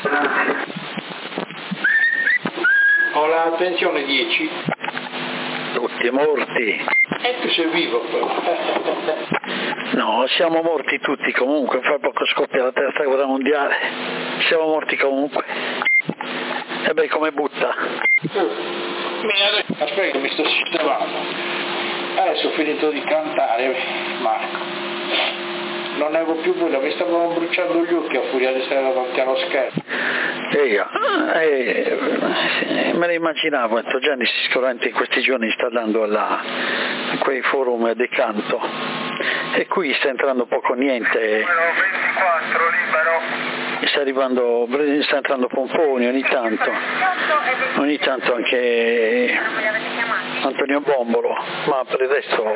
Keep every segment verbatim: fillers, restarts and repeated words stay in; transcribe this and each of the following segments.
Ho la pensione dieci. Tutti morti. E tu sei vivo però. No, siamo morti tutti comunque, fra poco scoppia la terza guerra mondiale. Siamo morti comunque. E beh, come butta? Aspetta, mi sto sistemando. Adesso ho finito di cantare, Marco. Non avevo più voglia, mi stavano bruciando gli occhi a furia di stare davanti allo schermo. Eh, eh, me ne immaginavo, detto Gianni sicuramente in questi giorni sta dando alla, a quei forum di canto e qui sta entrando poco niente. ventiquattro libero. Sta arrivando, sta entrando pomponi ogni tanto, ogni tanto anche Antonio Bombolo, ma per il resto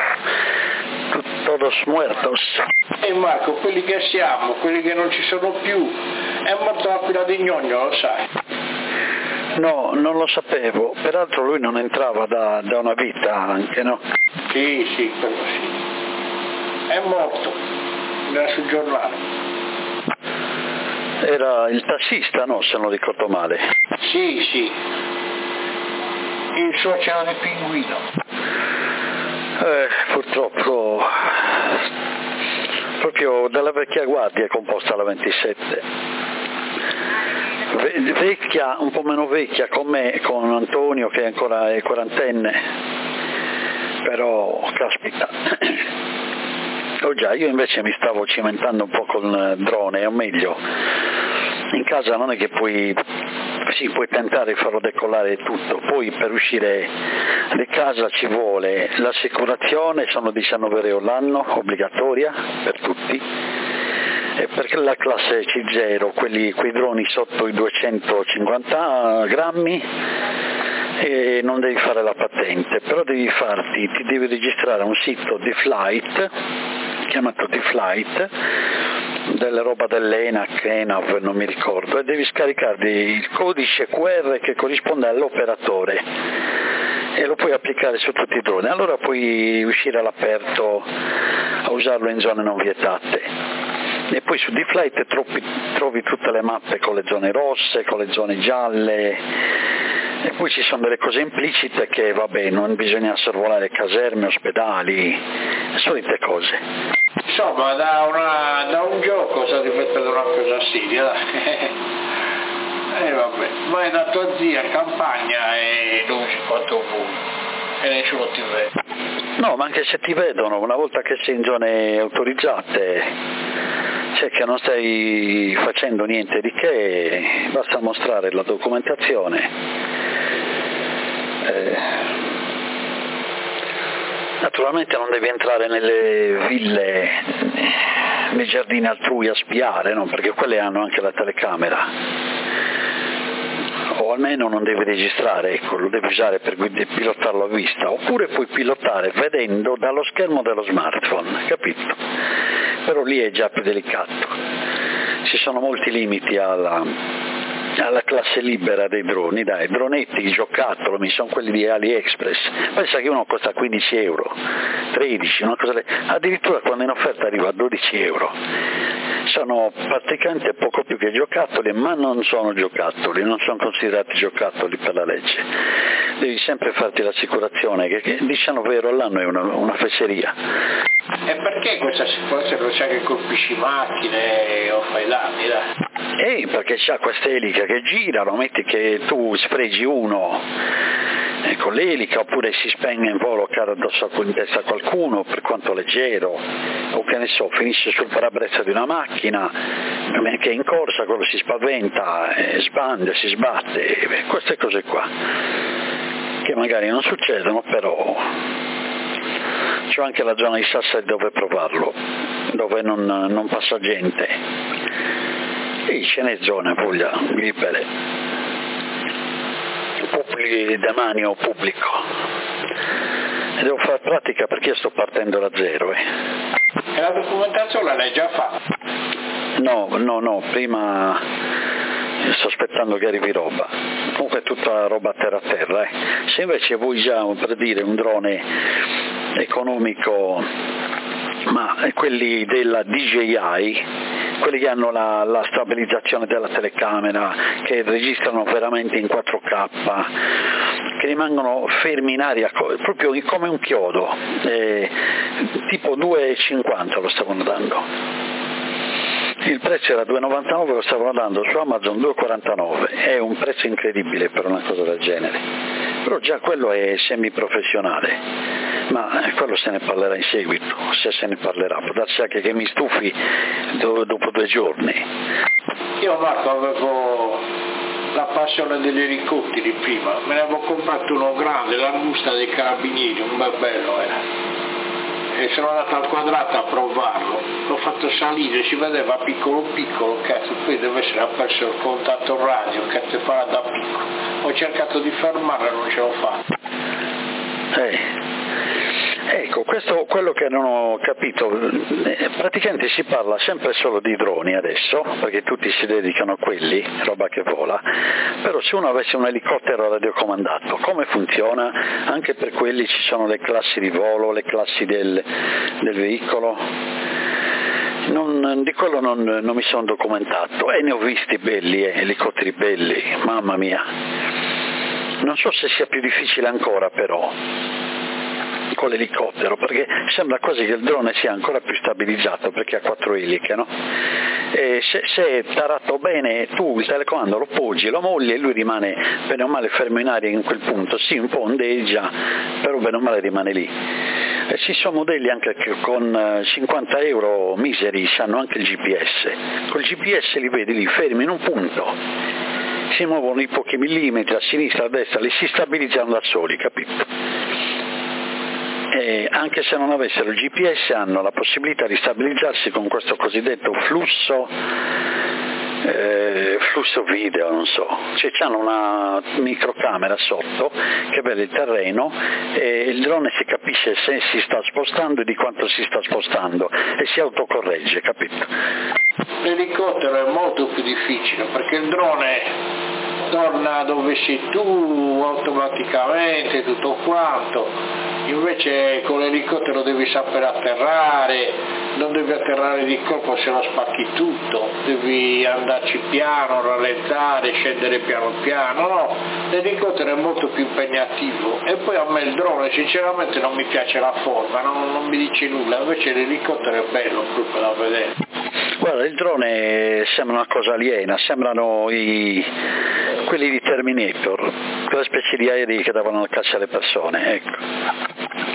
todos muertos. E Marco, quelli che siamo, quelli che non ci sono più, è morto Aquila di Gnogno, lo sai? No, non lo sapevo, peraltro lui non entrava da, da una vita anche, no? Sì, sì, quello sì. È morto, era sul giornale. Era il tassista, no, se non ricordo male. Sì, sì. Il suocero del pinguino. Eh, purtroppo proprio dalla vecchia guardia è composta la ventisette, Ve- vecchia, un po' meno vecchia con me, con Antonio che ancora è quarantenne, però caspita. Oh già, io invece mi stavo cimentando un po' con il drone, o meglio, in casa non è che puoi, sì, puoi tentare di farlo decollare tutto, poi per uscire di casa ci vuole l'assicurazione, sono diciannove euro l'anno, obbligatoria per tutti, e per la classe C zero, quelli, quei droni sotto i duecentocinquanta grammi, e non devi fare la patente, però devi farti, ti devi registrare a un sito di Flight, chiamato di Flight, della roba dell'ENAC, ENAV, non mi ricordo, e devi scaricarti il codice Q R che corrisponde all'operatore e lo puoi applicare su tutti i droni, allora puoi uscire all'aperto a usarlo in zone non vietate. E poi su D-Flight trovi, trovi tutte le mappe con le zone rosse, con le zone gialle, e poi ci sono delle cose implicite che vabbè, non bisogna sorvolare caserme, ospedali, le solite cose. Insomma, da, una, da un gioco sta diventando una cosa seria. E eh, vabbè, vai da tua zia a campagna e non si quanto vuoi, e nessuno ti vede. No, ma anche se ti vedono, una volta che sei in zone autorizzate, cioè che non stai facendo niente di che, basta mostrare la documentazione. Eh, naturalmente non devi entrare nelle ville, nei giardini altrui a spiare, no? Perché quelle hanno anche la telecamera. O almeno non devi registrare, ecco, lo devi usare per pilotarlo a vista, oppure puoi pilotare vedendo dallo schermo dello smartphone, capito? Però lì è già più delicato. Ci sono molti limiti alla, alla classe libera dei droni, dai, dronetti, giocattolo, mi sono quelli di AliExpress, pensa che uno costa quindici euro, tredici, una cosa, addirittura quando in offerta arriva a dodici euro. Sono praticamente poco più che giocattoli, ma non sono giocattoli, non sono considerati giocattoli per la legge. Devi sempre farti l'assicurazione, che, che diciannove euro all'anno è una, una fesseria. E perché questa assicurazione non c'è che colpisci macchine o fai danni, dai? Eh, perché c'ha queste eliche che girano, metti che tu sfregi uno eh, con l'elica, oppure si spegne in volo, cade addosso in testa a qualcuno, per quanto leggero, o che ne so, finisce sul parabrezza di una macchina che è in corsa, quello si spaventa, eh, sbande, si sbatte, eh, queste cose qua, che magari non succedono, però c'è anche la zona di Sassari dove provarlo, dove non, non passa gente, e ce n'è zone, Puglia, libere, pubblici, demanio pubblico, e devo fare pratica perché io sto partendo da zero. Eh. E la documentazione l'hai già fatta? No, no, no, prima sto aspettando che arrivi roba, comunque è tutta roba terra a terra. Eh. Se invece vuoi già, per dire, un drone economico, ma quelli della D J I, quelli che hanno la, la stabilizzazione della telecamera, che registrano veramente in quattro K, che rimangono fermi in aria proprio come un chiodo, eh, tipo due e cinquanta lo stavano dando. Il prezzo era due e novantanove, lo stavano dando su Amazon due e quarantanove, è un prezzo incredibile per una cosa del genere, però già quello è semiprofessionale, ma quello se ne parlerà in seguito, se se ne parlerà, può darsi anche che mi stufi dopo due giorni. Io Marco avevo la passione degli elicotteri prima, me ne avevo comprato uno grande, l'Angusta dei Carabinieri, un bel bello era. E sono andato al Quadrato a provarlo, l'ho fatto salire, si vedeva piccolo piccolo, cazzo, poi deve essere ha perso il contatto radio, cazzo farà da piccolo, ho cercato di fermarlo e non ce l'ho fatto. Eh. Ecco, questo quello che non ho capito, praticamente si parla sempre solo di droni adesso, perché tutti si dedicano a quelli, roba che vola, però se uno avesse un elicottero radiocomandato, come funziona? Anche per quelli ci sono le classi di volo, le classi del, del veicolo? Non, di quello non, non mi sono documentato e ne ho visti belli, eh, elicotteri belli, mamma mia. Non so se sia più difficile ancora però con l'elicottero, perché sembra quasi che il drone sia ancora più stabilizzato perché ha quattro eliche, no? E se, se è tarato bene, tu il telecomando lo poggi, lo molli e lui rimane bene o male fermo in aria in quel punto, sì un po' ondeggia, però bene o male rimane lì. E ci sono modelli anche che con cinquanta euro miseri sanno anche il G P S, col G P S li vedi lì fermi in un punto, si muovono di pochi millimetri a sinistra, a destra, li si stabilizzano da soli, capito? E anche se non avessero il G P S hanno la possibilità di stabilizzarsi con questo cosiddetto flusso eh, flusso video, non so, cioè hanno una microcamera sotto che vede il terreno e il drone si capisce se si sta spostando e di quanto si sta spostando e si autocorregge, capito? L'elicottero è molto più difficile perché il drone torna dove sei tu automaticamente, tutto quanto. Invece con l'elicottero devi sapere atterrare, non devi atterrare di colpo se no spacchi tutto, devi andarci piano, rallentare, scendere piano piano, no, l'elicottero è molto più impegnativo e poi a me il drone sinceramente non mi piace la forma, non, non mi dice nulla, invece l'elicottero è bello proprio da vedere. Guarda, il drone sembra una cosa aliena, sembrano i, quelli di Terminator, quella specie di aerei che davano la caccia alle persone, ecco.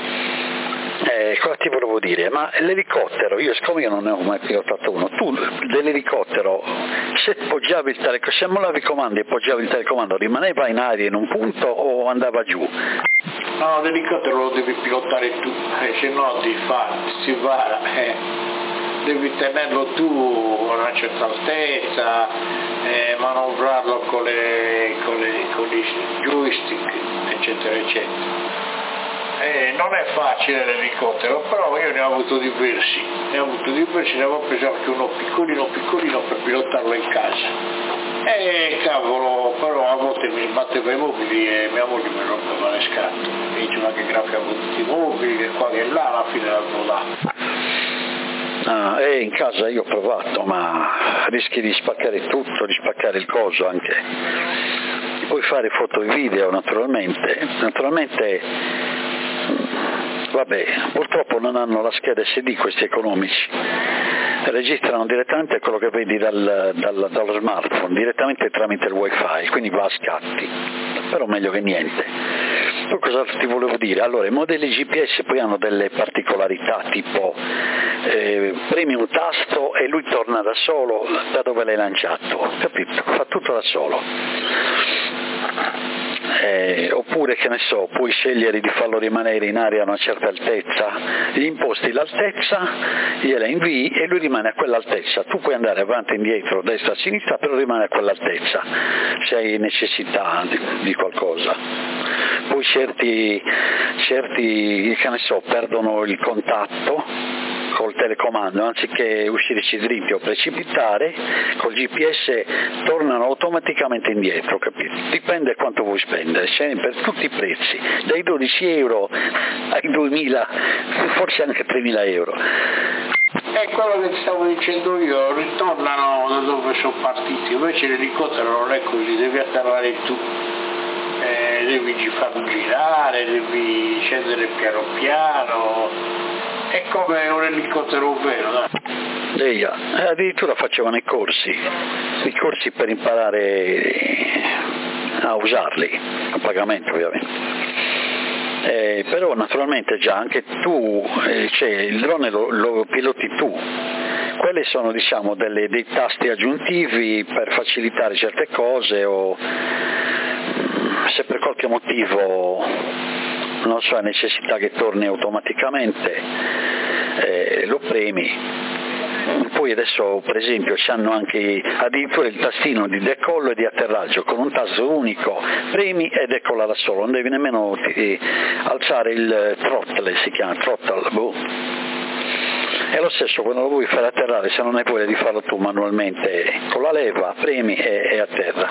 Eh, cosa ti volevo dire? Ma l'elicottero, io siccome io non ne ho mai pilotato uno, tu dell'elicottero, se poggiavi il telecomando, se mollavi i comandi e poggiavi il telecomando, rimaneva in aria in un punto o andava giù? No, l'elicottero lo devi pilotare tu, eh, se no ti fa, si va, eh. devi tenerlo tu a una certa altezza, eh, manovrarlo con, le, con, le, con i joystick, eccetera, eccetera. Eh, non è facile l'elicottero, però io ne ho avuto diversi, ne ho avuto diversi, ne avevo preso anche uno piccolino piccolino per pilotarlo in casa. E cavolo, però a volte mi sbatteva i mobili e mia moglie mi rompeva le scatole. Mi diceva che graffia tutti i mobili, che qua che là, alla fine la volata. Ah, e in casa io ho provato, ma rischi di spaccare tutto, di spaccare il coso anche. Puoi fare foto e video naturalmente, naturalmente. Vabbè, purtroppo non hanno la scheda S D questi economici, registrano direttamente quello che vedi dal, dal, dallo smartphone, direttamente tramite il wifi, quindi va a scatti, però meglio che niente. Poi cosa ti volevo dire? Allora, i modelli G P S poi hanno delle particolarità, tipo eh, premi un tasto e lui torna da solo da dove l'hai lanciato, capito? Fa tutto da solo. Eh, oppure che ne so, puoi scegliere di farlo rimanere in aria a una certa altezza, gli imposti l'altezza, gliela invii e lui rimane a quell'altezza, tu puoi andare avanti e indietro, destra e sinistra, però rimane a quell'altezza se hai necessità di, di qualcosa. Poi certi, certi che ne so, perdono il contatto col telecomando, anziché uscirci dritti o precipitare, col G P S tornano automaticamente indietro, capito? Dipende quanto vuoi spendere, c'è per tutti i prezzi, dai dodici euro ai duemila, forse anche tremila euro. È quello che ti stavo dicendo io, ritornano da dove sono partiti, invece l'elicottero non è così, devi atterrare tu, eh, devi farlo girare, devi scendere piano piano, è come un elicottero vero, dai. Sì, addirittura facevano i corsi, i corsi per imparare a usarli, a pagamento ovviamente. Eh, però naturalmente già anche tu, eh, cioè il drone lo, lo piloti tu, quelli sono diciamo delle, dei tasti aggiuntivi per facilitare certe cose o se per qualche motivo non so, hai necessità che torni automaticamente, eh, lo premi. Poi adesso per esempio hanno anche addirittura il tastino di decollo e di atterraggio con un tasto unico, premi e decolla da solo, non devi nemmeno ti, alzare il throttle, si chiama throttle, boh. È lo stesso quando lo vuoi fare atterrare, se non hai voglia di farlo tu manualmente con la leva, premi e, e atterra.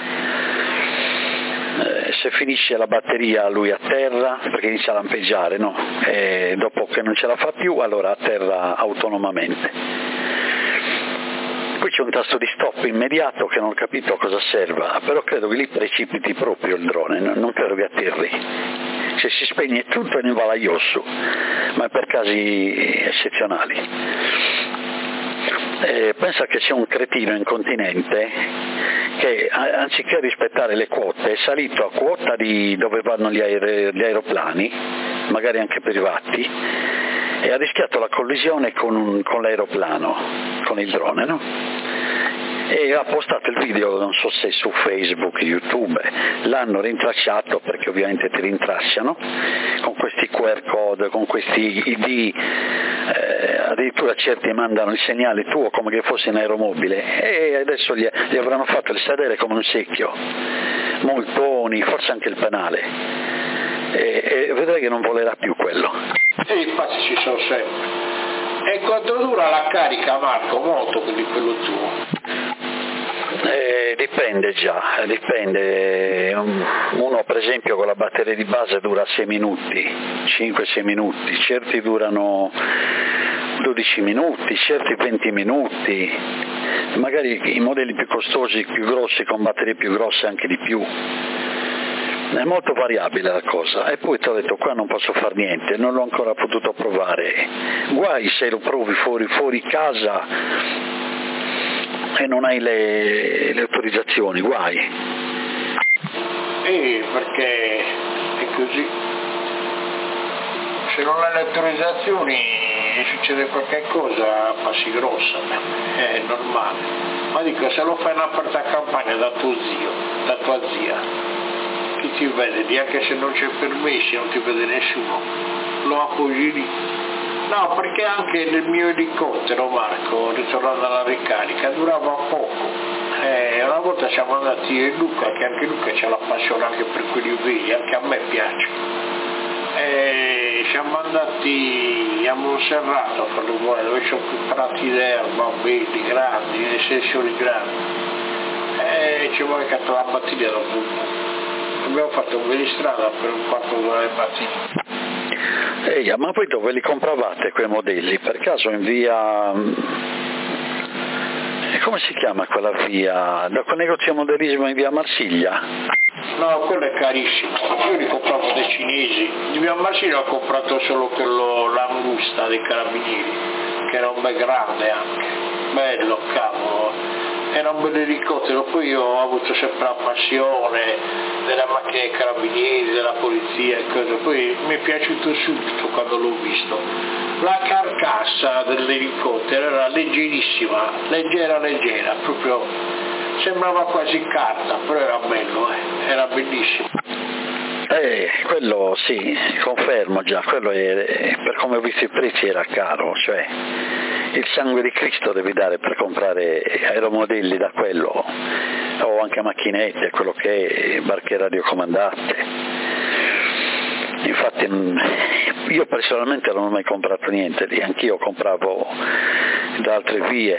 Eh, se finisce la batteria lui atterra perché inizia a lampeggiare, no? E dopo che non ce la fa più allora atterra autonomamente. Poi c'è un tasto di stop immediato che non ho capito a cosa serva, però credo che lì precipiti proprio il drone, non credo che atterri. Se si spegne tutto e ne va la Iosu, ma per casi eccezionali. Eh, pensa che c'è un cretino incontinente che anziché rispettare le quote è salito a quota di dove vanno gli, aer- gli aeroplani, magari anche privati, e ha rischiato la collisione con, un, con l'aeroplano, con il drone, no? E ha postato il video, non so se su Facebook, YouTube, l'hanno rintracciato perché ovviamente ti rintracciano con questi Q R code, con questi I D, eh, addirittura certi mandano il segnale tuo come che fosse in aeromobile e adesso gli, gli avranno fatto il sedere come un secchio, multoni, forse anche il penale, e, e vedrai che non volerà più quello. E infatti ci sono sempre. E quanto dura la carica, Marco? Molto di quello tuo? Eh, dipende già, dipende. Uno per esempio con la batteria di base dura sei minuti, cinque sei minuti, certi durano dodici minuti, certi venti minuti, magari i modelli più costosi, più grossi, con batterie più grosse anche di più. È molto variabile la cosa, e poi ti ho detto qua non posso fare niente, non l'ho ancora potuto provare, guai se lo provi fuori, fuori casa e non hai le, le autorizzazioni, guai. Eh, perché è così, se non hai le autorizzazioni e succede qualche cosa passi grossa, è normale, ma dico se lo fai in aperta campagna da tuo zio, da tua zia, chi ti vede, neanche se non c'è permessi, non ti vede nessuno, lo appoggi lì. No, perché anche nel mio elicottero, Marco, ritornando alla ricarica, durava poco. Eh, una volta siamo andati io e Luca, che anche Luca c'ha la passione anche per quelli veri, anche a me piace. Eh, siamo andati a Monserrato a farlo vuole, dove ci sono più prati d'erba, belli, grandi, estensioni grandi. E ci vuole che la batteria dopo. Abbiamo fatto un bel di strada per un quarto d'ora di batteria. Ehi, ma poi dove li compravate quei modelli? Per caso in via... come si chiama quella via? Da quel negozio modellismo in via Marsiglia? No, quello è carissimo. Io li compravo dai cinesi. Di via Marsiglia ho comprato solo quello, l'angusta dei carabinieri, che era un bel grande anche. Bello, cavolo. Era un bel elicottero, poi io ho avuto sempre la passione della macchina dei carabinieri, della polizia e cose, poi mi è piaciuto subito quando l'ho visto. La carcassa dell'elicottero era leggerissima, leggera leggera, proprio sembrava quasi carta, però era bello, eh. Era bellissimo. Eh, quello sì, confermo già, quello è, per come ho visto i prezzi era caro, cioè il sangue di Cristo devi dare per comprare aeromodelli da quello, o anche macchinette, quello che è, barche radiocomandate. Infatti io personalmente non ho mai comprato niente lì, anch'io compravo da altre vie,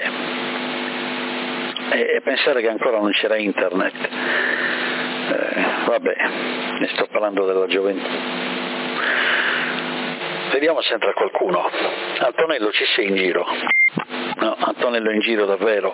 e pensare che ancora non c'era internet. Eh, vabbè, ne sto parlando della gioventù. Vediamo se entra qualcuno. Antonello, ci sei in giro? no, Antonello è in giro davvero.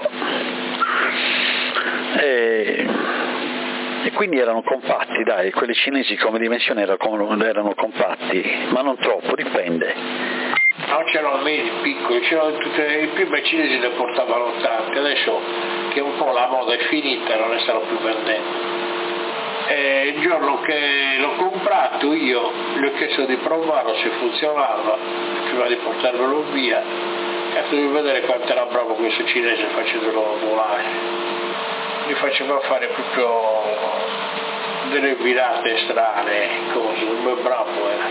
E, e quindi erano compatti, dai, quelli cinesi come dimensione erano, erano compatti, ma non troppo, dipende. No, c'erano medi piccoli, c'erano tutte, i primi cinesi ne portavano tanti, adesso che un po' la moda è finita non ne stanno più vendendo. E il giorno che l'ho comprato io gli ho chiesto di provarlo se funzionava prima di portarvelo via, e devo vedere quanto era bravo questo cinese facendolo volare. Mi faceva fare proprio delle virate strane, cose, come bravo era.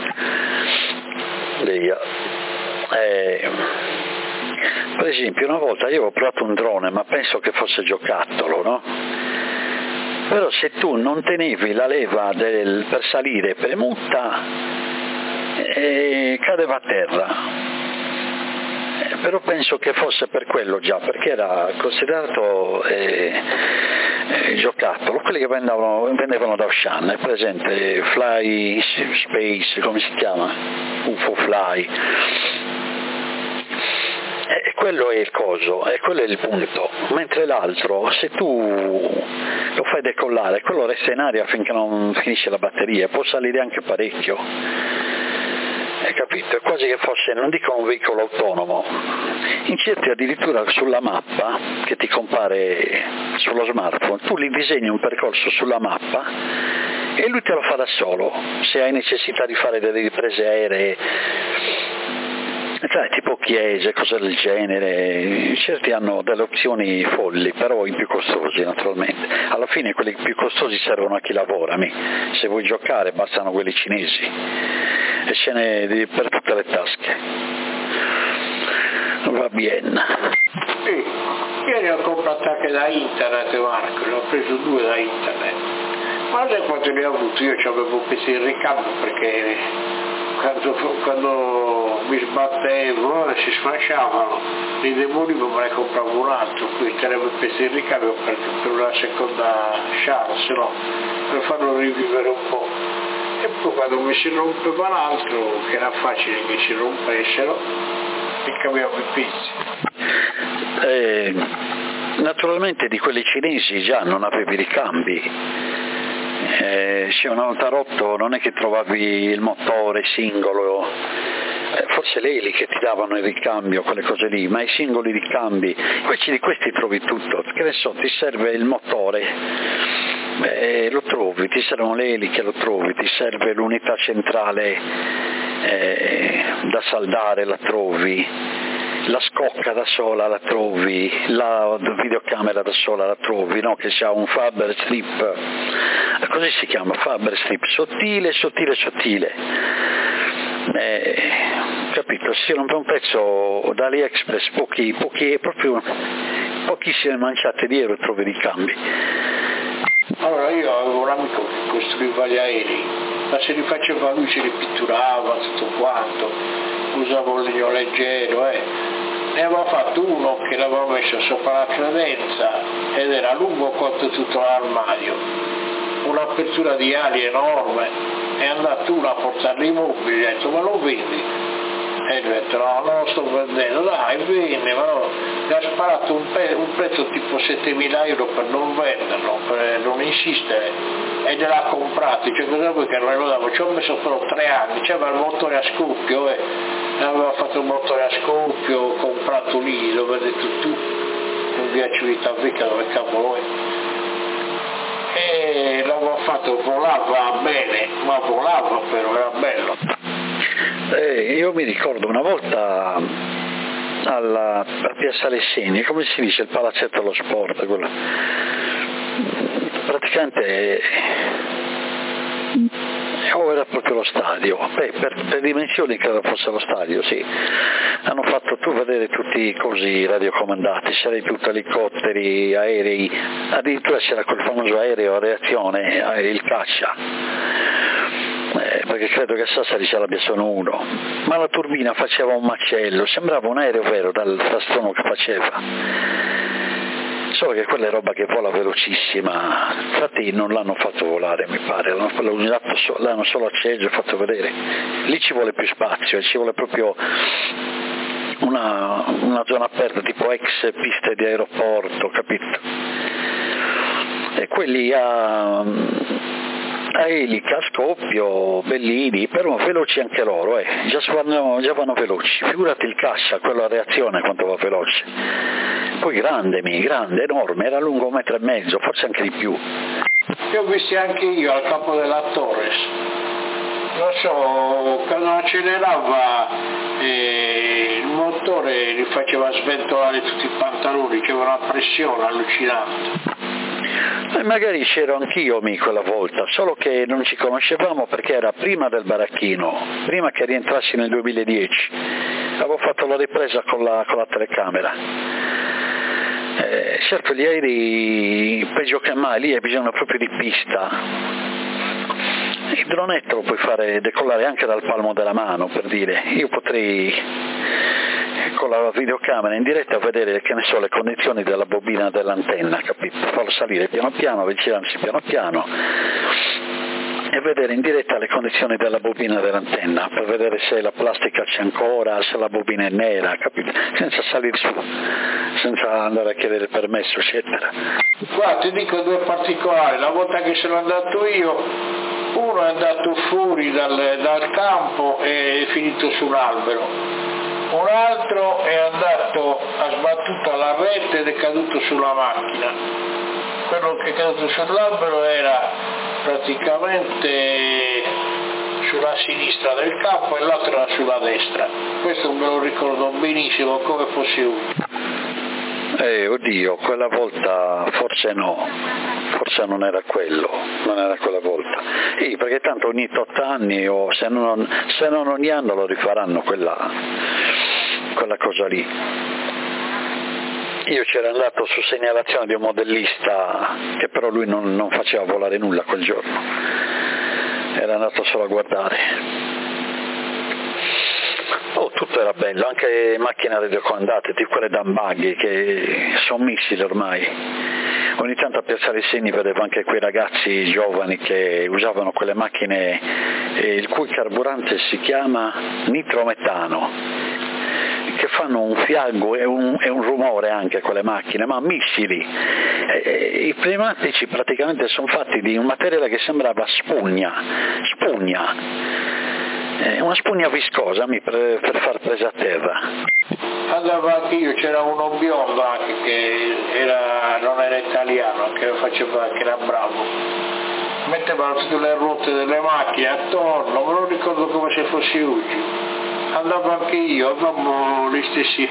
Lei, eh, per esempio una volta io ho provato un drone, ma penso che fosse giocattolo, no? Però se tu non tenevi la leva del, per salire premuta, eh, cadeva a terra. Eh, però penso che fosse per quello già, perché era considerato eh, eh, giocattolo. Quelli che vendevano, vendevano da Ocean, è presente Fly Space, come si chiama? U F O Fly. E quello è il coso, e quello è il punto, mentre l'altro, se tu lo fai decollare, quello resta in aria finché non finisce la batteria, può salire anche parecchio, hai capito? È quasi che fosse, non dico un veicolo autonomo, in certi addirittura sulla mappa che ti compare sullo smartphone, tu gli disegni un percorso sulla mappa e lui te lo fa da solo, se hai necessità di fare delle riprese aeree, cioè, tipo chiese, cose del genere. Certi hanno delle opzioni folli, però i più costosi naturalmente. Alla fine quelli più costosi servono a chi lavora, se vuoi giocare bastano quelli cinesi, e ce n'è per tutte le tasche. Va bene. Sì, io ne ho comprato anche da internet, Marco, ne ho preso due da internet. Ma sai quanto ne ho avuto? Io ci avevo preso il ricambio perché Quando, quando mi sbattevo e si sfasciavano i demoni, me ne compravo un altro, quindi tenevo il pezzo di ricambio per, per una seconda chance, no? Per farlo rivivere un po'. E poi quando mi si rompeva l'altro, che era facile che si rompessero, e cambiavo i pezzi. Eh, naturalmente di quelli cinesi già non avevi ricambi. Eh, se una volta rotto non è che trovavi il motore singolo, eh, forse le eliche ti davano il ricambio, quelle cose lì, ma i singoli ricambi, invece di questi trovi tutto, che ne so, ti serve il motore, eh, lo trovi, ti servono le eliche, lo trovi, ti serve l'unità centrale eh, da saldare, la trovi, la scocca da sola la trovi, la videocamera da sola la trovi, no? Che c'ha un Faber Strip, così si chiama, Faber Strip, sottile, sottile, sottile. Eh, capito? Si rompe un pezzo da AliExpress, pochi, pochi, proprio pochissime manciate di euro trovi ricambi. Allora io avevo un amico che costruiva gli aerei, ma se li faceva lui, se li pitturava, tutto quanto, usava un legno leggero, eh. Ne aveva fatto uno che l'aveva messo sopra la credenza ed era lungo quanto tutto l'armadio, un'apertura di ali enorme, è andato uno a portarli i mobili, gli ha detto ma lo vendi? E gli ho detto no, non lo sto vendendo, dai vende, ma no, gli ha sparato un, pe- un prezzo tipo settemila euro per non venderlo, per non insistere, e gliel'ha comprato, cioè cosa vuoi che non lo davo? Ci ho messo però tre anni, c'aveva il motore a scoppio, eh. aveva fatto il motore a scoppio, comprato lì, lo vedete tu, in via Civitavecchia, dove cavolo è. E l'aveva fatto, volava bene, ma volava però, era bello. Eh, io mi ricordo una volta alla, a Piazza Lessini, come si dice, il palazzetto dello sport, quello. Praticamente o era proprio lo stadio, beh, per, per dimensioni credo fosse lo stadio, sì. Hanno fatto tu vedere tutti così radiocomandati, c'erano tutti elicotteri, aerei, addirittura c'era quel famoso aereo a reazione, il caccia, eh, perché credo che a Sassari ce l'abbia solo uno, ma la turbina faceva un macello, sembrava un aereo vero dal frastuono che faceva. Solo che quella è roba che vola velocissima, infatti non l'hanno fatto volare, mi pare, l'hanno, usato, l'hanno solo acceso e fatto vedere. Lì ci vuole più spazio, ci vuole proprio una, una una zona aperta tipo ex piste di aeroporto, capito? E quelli a, a elica, a scoppio, bellini, però veloci anche loro, eh. già, vanno, già vanno veloci, figurati il caccia, quello a reazione quanto va veloce, poi grande, mi, grande, enorme, era lungo un metro e mezzo, forse anche di più. Li ho visti anche io al capo della Torres, non so, quando accelerava eh, il motore gli faceva sventolare tutti i pantaloni, c'era una pressione allucinante. E magari c'ero anch'io mi quella volta, solo che non ci conoscevamo perché era prima del baracchino, prima che rientrassi nel duemiladieci, avevo fatto la ripresa con la, con la telecamera. Eh, certo gli aerei, peggio che mai, lì hai bisogno proprio di pista. Il dronetto lo puoi fare decollare anche dal palmo della mano, per dire, io potrei con la videocamera in diretta a vedere, che ne so, le condizioni della bobina dell'antenna, capito? Farlo salire piano piano, avvicinarsi piano piano e vedere in diretta le condizioni della bobina dell'antenna per vedere se la plastica c'è ancora, se la bobina è nera, capito? Senza salire su, senza andare a chiedere permesso, eccetera. Qua ti dico due particolari, la volta che sono andato io, uno è andato fuori dal, dal campo e è finito su un albero. Un altro è andato, ha sbattuto alla rete ed è caduto sulla macchina. Quello che è caduto sull'albero era praticamente sulla sinistra del campo e l'altro era sulla destra. Questo me lo ricordo benissimo come fosse uno. Eh, oddio, quella volta forse no, forse non era quello, non era quella volta. Sì, perché tanto ogni tot anni o se non, se non ogni anno lo rifaranno quella, quella cosa lì. Io c'ero andato su segnalazione di un modellista che però lui non, non faceva volare nulla quel giorno, era andato solo a guardare. Oh, tutto era bello, anche macchine radiocomandate, tipo quelle da buggy che sono missili ormai. Ogni tanto a Piazzale i Segni vedevo anche quei ragazzi giovani che usavano quelle macchine eh, il cui carburante si chiama nitrometano, che fanno un fiago e un, e un rumore anche quelle macchine, ma missili. E, i pneumatici praticamente sono fatti di un materiale che sembrava spugna, spugna. Una spugna viscosa per, per far presa a terra. Andavo anche io, c'era uno biondo anche che era, non era italiano, che faceva, che era bravo. Mettevano tutte le ruote delle macchine attorno, me lo ricordo come se fossi Ugi. Andavo anche io, avevamo gli stessi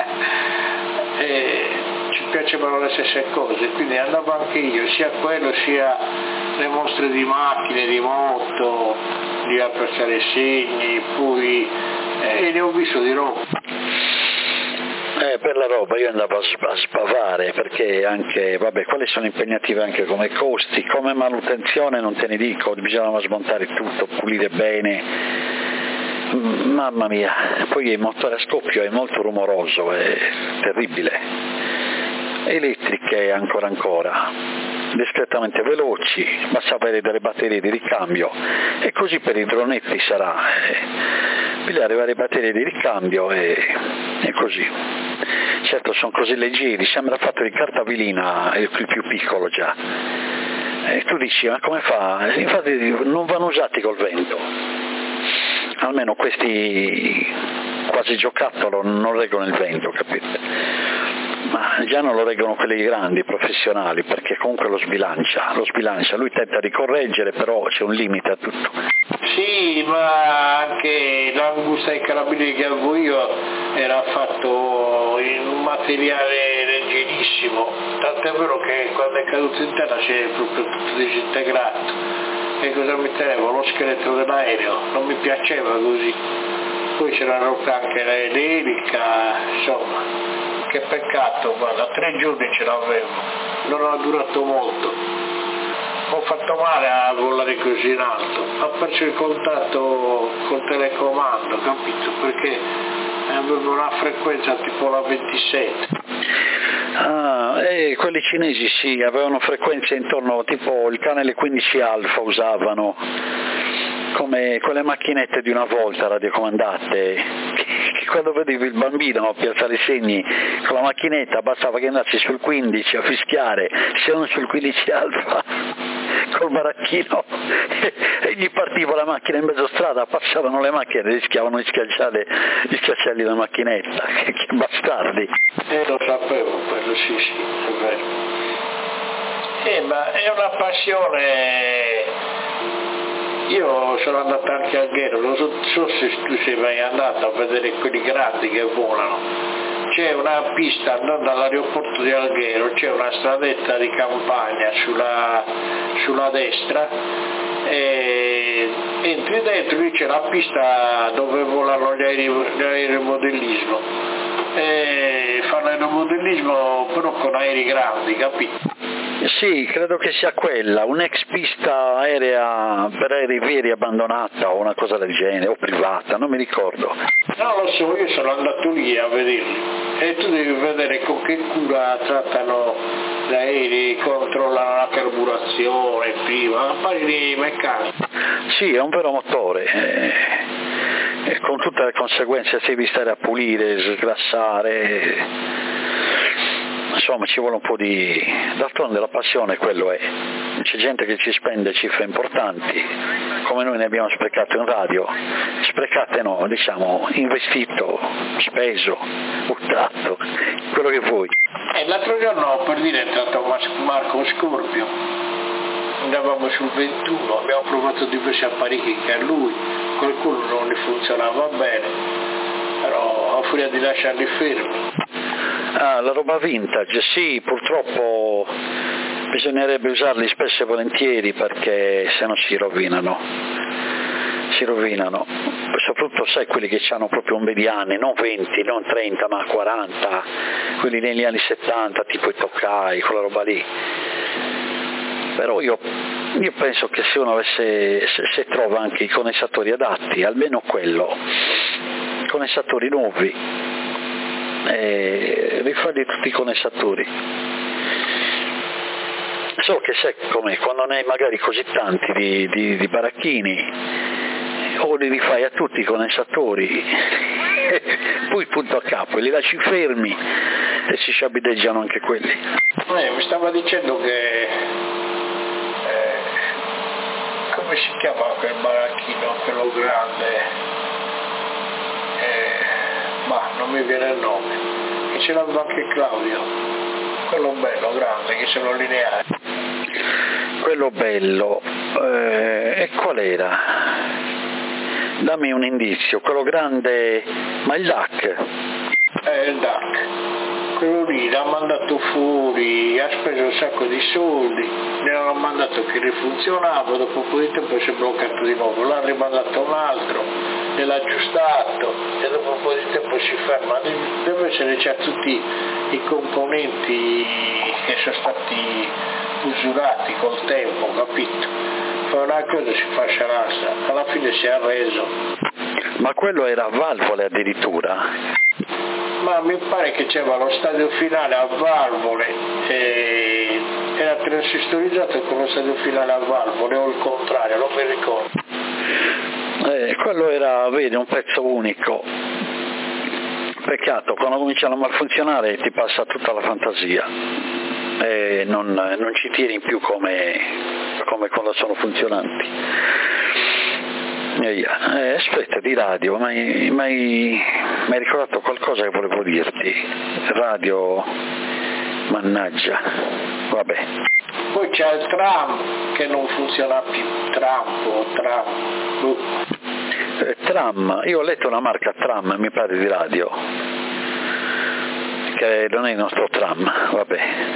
e ci piacevano le stesse cose, quindi andavo anche io, sia quello sia le mostre di macchine, di moto, di Piazzale i Segni, poi eh, ne ho visto di roba. Eh, per la roba io andavo a, a spavare perché anche, vabbè, quelle sono impegnative anche come costi, come manutenzione non te ne dico, bisognava smontare tutto, pulire bene, mamma mia, poi il motore a scoppio è molto rumoroso, è terribile, elettriche ancora ancora. Discretamente veloci, basta avere delle batterie di ricambio e così per i dronetti sarà, eh, pigliare varie batterie di ricambio e, e così. Certo sono così leggeri, sembra fatto di carta velina il più piccolo già. E tu dici ma come fa? Infatti non vanno usati col vento, almeno questi quasi giocattolo non reggono il vento, capite? Ma già non lo reggono quelli grandi, professionali, perché comunque lo sbilancia, lo sbilancia, lui tenta di correggere, però c'è un limite a tutto. Sì, ma anche l'Angus ai carabinieri che avevo io era fatto in un materiale leggerissimo, tant'è vero che quando è caduto in terra si è proprio tutto disintegrato. E cosa mettevo? Lo scheletro dell'aereo, non mi piaceva così. Poi c'era rotta anche l'elica, insomma. Che peccato, guarda, tre giorni ce l'avevo, non ha durato molto. Ho fatto male a volare così in alto, ho perso il contatto col telecomando, capito? Perché avevo una frequenza tipo la ventisette. Ah, e quelli cinesi sì, avevano frequenze intorno, tipo il canale quindici alfa usavano, come quelle macchinette di una volta radiocomandate, che quando vedevi il bambino a Piazzale Segni con la macchinetta, bastava che andassi sul quindici a fischiare, se non sul quindici Alfa, col baracchino, e, e gli partiva la macchina in mezzo strada, passavano le macchine e rischiavano di schiacciare, di schiacciargli la macchinetta, che, che bastardi. Eh, lo sapevo quello, sì, sì, è vero. Eh, ma è una passione. Io sono andato anche a Alghero, non so, so se tu sei mai andato a vedere quelli grandi che volano. C'è una pista andando dall'aeroporto di Alghero, c'è una stradetta di campagna sulla, sulla destra, e entri dentro, lì c'è la pista dove volano gli aerei, gli aeromodellismo, e fanno aeromodellismo però con aerei grandi, capito? Sì, credo che sia quella, un'ex pista aerea per aerei veri abbandonata o una cosa del genere, o privata, non mi ricordo. No, lo so, io sono andato lì a vederli, e tu devi vedere con che cura trattano gli aerei, controllano la carburazione prima, pari di meccanici. Sì, è un vero motore, eh, e con tutte le conseguenze, se devi stare a pulire, sgrassare. Insomma, ci vuole un po' di... d'altronde la passione quello è. C'è gente che ci spende cifre importanti, come noi ne abbiamo sprecate in radio, sprecate no, diciamo, investito, speso, buttato, quello che vuoi. E l'altro giorno, per dire, è entrato Marco Scorpio, andavamo sul ventuno, abbiamo provato diversi apparecchi che a lui, qualcuno non ne funzionava bene, però a furia di lasciarli fermi. Ah, la roba vintage, sì, purtroppo bisognerebbe usarli spesso e volentieri perché se no si rovinano, si rovinano, soprattutto sai quelli che hanno proprio un venti anni, non venti, non trenta ma quaranta, quelli negli anni settanta tipo i Tokai, quella roba lì. Però io, io penso che se uno avesse, se, se trova anche i condensatori adatti, almeno quello, condensatori nuovi, e rifarli tutti i condensatori. So che sai com'è, quando ne hai magari così tanti di, di, di baracchini, o li rifai a tutti i condensatori, poi punto a capo, e li lasci fermi e si sciabideggiano anche quelli. Eh, mi stava dicendo che, eh, come si chiama quel baracchino, quello grande? Eh, ma non mi viene il nome, che ce l'aveva anche Claudio, quello bello, grande, che sono lineari. Quello bello, eh, e qual era? Dammi un indizio, quello grande, ma il D A C? Eh, il D A C, quello lì l'ha mandato fuori, ha speso un sacco di soldi, ne hanno mandato che rifunzionava, dopo un po' di tempo si è bloccato di nuovo, l'ha rimandato un altro, ne l'ha aggiustato e dopo un po' di tempo si ferma. Deve essere c'è tutti i componenti che sono stati usurati col tempo, capito? Fa una cosa si fa sciarassa, alla fine si è arreso. Ma quello era a valvole addirittura? Ma mi pare che c'era lo stadio finale a valvole, e era transistorizzato con lo stadio finale a valvole o il contrario, non mi ricordo. Eh, quello era, vedi, un pezzo unico. Peccato, quando cominciano a malfunzionare ti passa tutta la fantasia e non, non ci tieni più come, come quando sono funzionanti. Eh, aspetta, di radio, ma hai ricordato qualcosa che volevo dirti? Radio, mannaggia, vabbè. Poi c'è il tram che non funziona più, tram o tram. Uh. Eh, tram, io ho letto una marca tram, mi pare di radio, che non è il nostro tram, vabbè.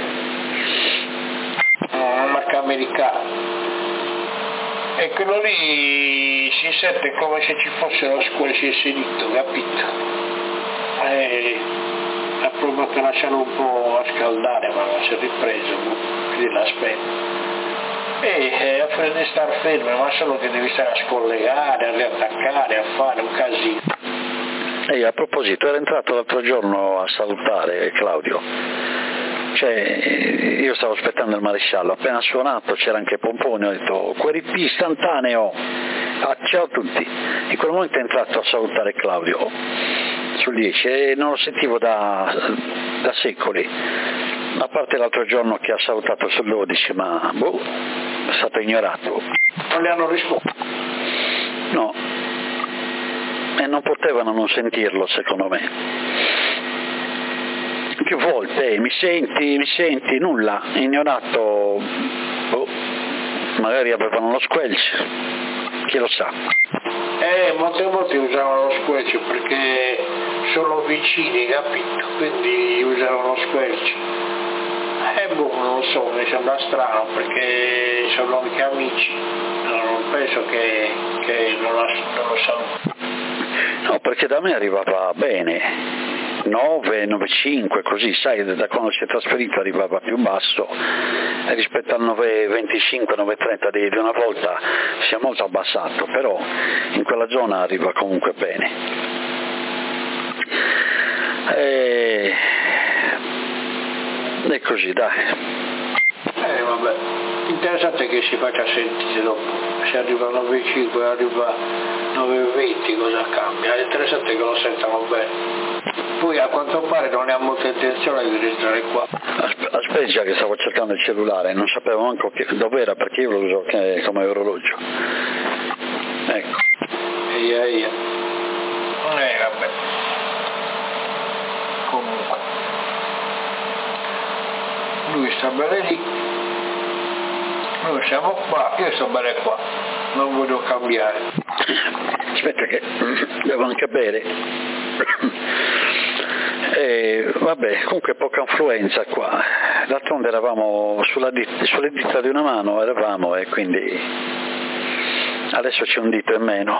Una marca americana. E quello lì si sente come se ci fossero scuole si è sedito, capito? E ha provato a lasciarlo un po' a scaldare, ma non si è ripreso, quindi l'ha spento. E eh, a furia di star fermo, ma solo che devi stare a scollegare, a riattaccare, a fare un casino. Ehi, a proposito, era entrato l'altro giorno a salutare Claudio. Cioè, io stavo aspettando il maresciallo, appena suonato c'era anche Pompone, ho detto Queriti istantaneo, ah, ciao a tutti. In quel momento è entrato a salutare Claudio, sul dieci e non lo sentivo da, da secoli, a parte l'altro giorno che ha salutato sul dodici, ma boh, è stato ignorato. Non le hanno risposto? No, e non potevano non sentirlo secondo me. Più volte, eh, mi senti, mi senti, nulla, ignorato, boh, magari avevano lo squelch, chi lo sa. Eh, molte volte usavano lo squelch perché sono vicini, capito? Quindi usavano lo squelch. Eh, boh, non lo so, mi sembra strano perché sono anche amici, non penso che, che non, la, non lo sanno. No, perché da me arrivava bene, nove, nove cinque, così, sai, da quando si è trasferito arrivava più basso e rispetto al nove venticinque, nove trenta di, di una volta si è molto abbassato, però in quella zona arriva comunque bene. E, e così, dai. Eh, vabbè, interessante che si faccia sentire dopo, se arriva a nove cinque, arriva nove venti, cosa cambia? È interessante che lo sentano bene. Poi a quanto pare non ne ha molta intenzione di restare qua. Aspetta che stavo cercando il cellulare, non sapevo manco dove era perché io lo uso come orologio. Ecco. Eia, eia. Eh, vabbè. Comunque. Lui sta bene lì. Noi siamo qua, io sto bene qua. Non voglio cambiare. Aspetta che devo anche bere. E, vabbè, comunque poca influenza qua, d'altronde eravamo sulla dit- sulle dita di una mano, eravamo e quindi adesso c'è un dito in meno.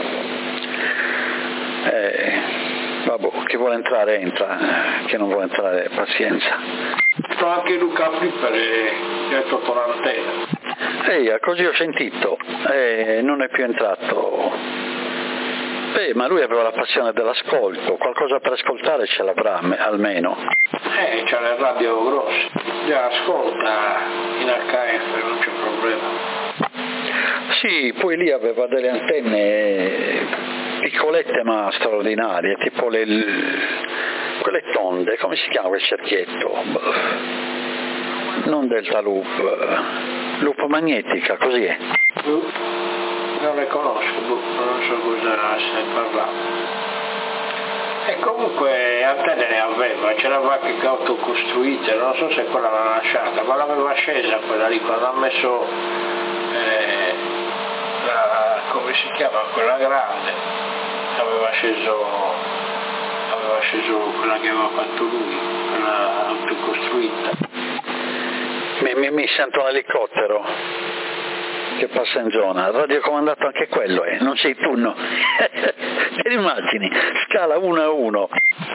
E, vabbè, chi vuole entrare entra, chi non vuole entrare pazienza. Anche Luca Flipper è sotto l'antenna. Ehi, così ho sentito, e non è più entrato. Beh, ma lui aveva la passione dell'ascolto, qualcosa per ascoltare ce l'avrà almeno. Eh, c'ha le radio grosse, già ascolta in H F, non c'è problema. Sì, poi lì aveva delle antenne piccolette ma straordinarie, tipo le, quelle tonde, come si chiama quel cerchietto? Non delta loop, loop magnetica, così è. Uh. Non le conosco, non so cosa stai parlando. E comunque antenne ne aveva, ce l'aveva anche autocostruite, non so se quella l'ha lasciata, ma l'aveva scesa quella lì, quando ha messo, eh, la, come si chiama, quella grande, aveva sceso, aveva sceso quella che aveva fatto lui, quella autocostruita. Mi, mi, mi sento un elicottero che passa in zona, radiocomandato anche quello, eh? Non sei tu, no? Te immagini, scala uno a uno.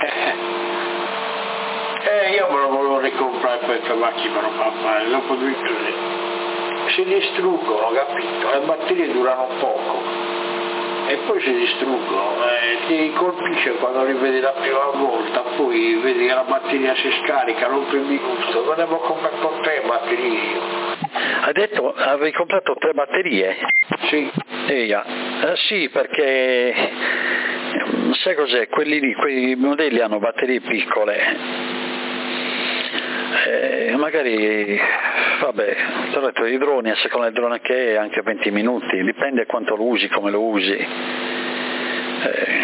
Eh, io me lo volevo ricomprare questa macchina, non fa male, dopo due giorni si distruggono, capito? Le batterie durano poco e poi si distruggono, eh, ti colpisce quando li vedi la prima volta, poi vedi che la batteria si scarica, non prendi gusto, non avevo comprato tre batterie io. Hai detto, avevi comprato tre batterie? Sì. Eia. Eh, sì, perché sai cos'è? Quelli lì, quei modelli hanno batterie piccole. Eh, magari, vabbè, ti ho detto, i droni, a seconda del drone che è, anche venti minuti, dipende quanto lo usi, come lo usi. Eh,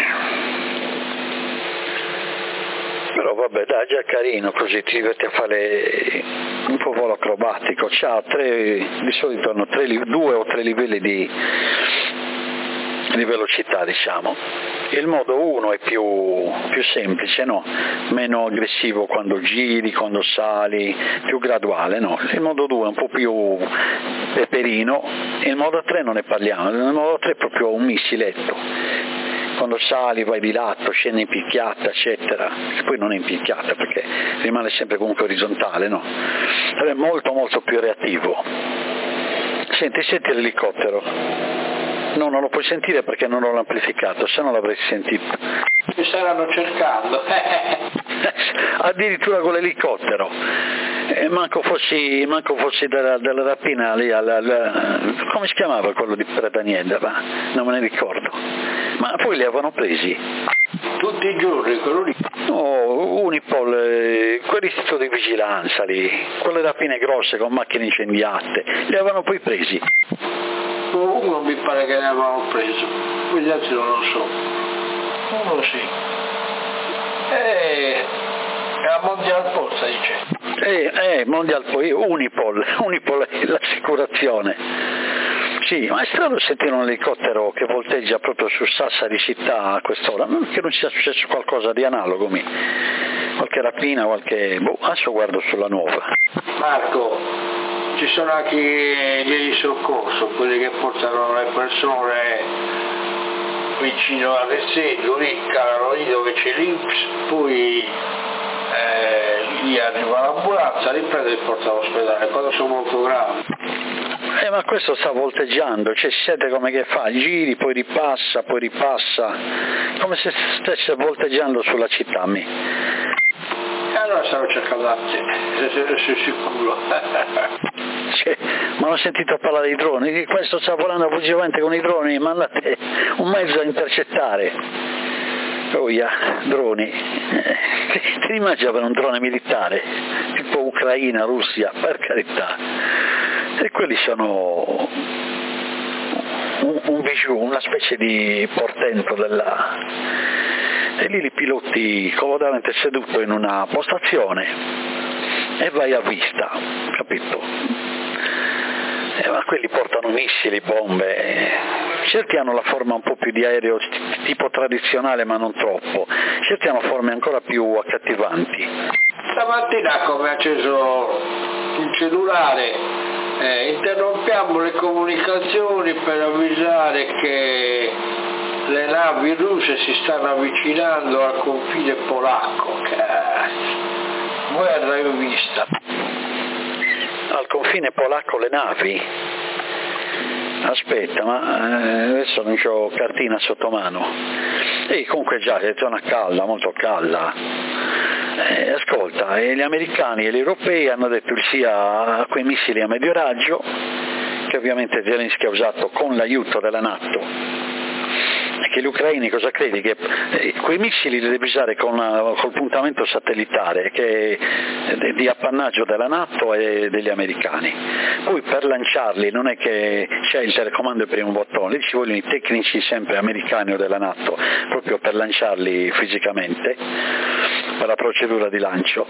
però vabbè, dai, già è carino, così ti diverti a fare un po' volo acrobatico. C'ha tre, di solito hanno tre, due o tre livelli di, di velocità, diciamo. Il modo uno è più, più semplice, no? Meno aggressivo quando giri, quando sali, più graduale, no? Il modo due è un po' più peperino, il modo tre non ne parliamo, il modo tre è proprio un missiletto. Quando sali vai di lato, scendi in picchiata, eccetera, e poi non in picchiata perché rimane sempre comunque orizzontale, no? È molto molto più reattivo. Senti, senti l'elicottero. No, non lo puoi sentire perché non ho l'amplificato, se no l'avresti sentito. Mi staranno cercando. Addirittura con l'elicottero. E manco fossi, manco fossi della, della rapina lì, alla, alla, come si chiamava quello di Pretanienda? Ma non me ne ricordo. Ma poi li avevano presi. Tutti i giorni, quello lì? No, Unipol, eh, quell'istituto di vigilanza lì, quelle rapine grosse con macchine incendiate, li avevano poi presi. Uno mi pare che ne avevano preso, quegli altri non lo so. Uno sì. E la Mondial Posta dice. Eh, eh, Mondial poi, Unipol, Unipol è l'assicurazione. Sì, ma è strano sentire un elicottero che volteggia proprio su Sassari città a quest'ora, non che non sia successo qualcosa di analogo, mi. Qualche rapina, qualche... boh, adesso guardo sulla nuova. Marco, ci sono anche gli soccorso, quelli che portano le persone vicino al Resseggio, lì calano lì dove c'è l'I N P S, poi eh, lì arriva l'ambulanza, li prende e porta all'ospedale, quando sono molto gravi. Eh, ma questo sta volteggiando, cioè si sente come che fa, giri, poi ripassa, poi ripassa, come se stesse volteggiando sulla città. Mi. E allora stanno cercando da te, sei sicuro. Cioè, ma ho sentito parlare di droni, che questo sta volando fugivamente con i droni, mandate un mezzo a intercettare. Oh yeah, droni. Eh, ti, ti immagini per un drone militare, tipo Ucraina, Russia, per carità. E quelli sono un, un bijou, una specie di portento della... E lì li piloti comodamente seduto in una postazione e vai a vista, capito? Eh, ma quelli portano missili, bombe, certi hanno la forma un po' più di aereo tipo tradizionale ma non troppo, certi hanno forme ancora più accattivanti. Stamattina come ha acceso il cellulare eh, interrompiamo le comunicazioni per avvisare che le navi russe si stanno avvicinando al confine polacco. Cazzo, guerra in vista. Al confine polacco le navi? Aspetta, ma eh, adesso non c'ho cartina sotto mano. E comunque già è zona calda, molto calda. Eh, ascolta, e gli americani e gli europei hanno detto il sì a quei missili a medio raggio, che ovviamente Zelensky ha usato con l'aiuto della NATO. E che gli ucraini cosa credi? Che eh, quei missili li devi usare con uh, col puntamento satellitare che è di appannaggio della NATO e degli americani. Poi per lanciarli non è che c'è il telecomando per un bottone, lì ci vogliono i tecnici sempre americani o della NATO proprio per lanciarli fisicamente, per la procedura di lancio.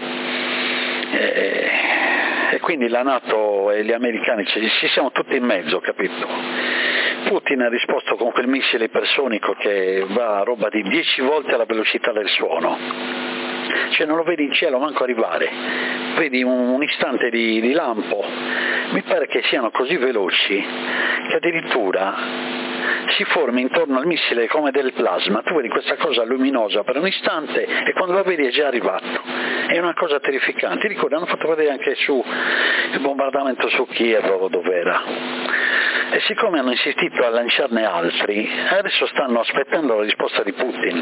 E, e quindi la NATO e gli americani ci, ci siamo tutti in mezzo, capito? Putin ha risposto con quel missile ipersonico che va a roba di dieci volte alla velocità del suono, cioè non lo vedi in cielo manco arrivare, vedi un, un istante di, di lampo, mi pare che siano così veloci che addirittura si forma intorno al missile come del plasma, tu vedi questa cosa luminosa per un istante e quando la vedi è già arrivato, è una cosa terrificante. Ricordo, hanno fatto vedere anche su il bombardamento su Kiev o dov'era, e siccome hanno insistito a lanciarne altri, adesso stanno aspettando la risposta di Putin.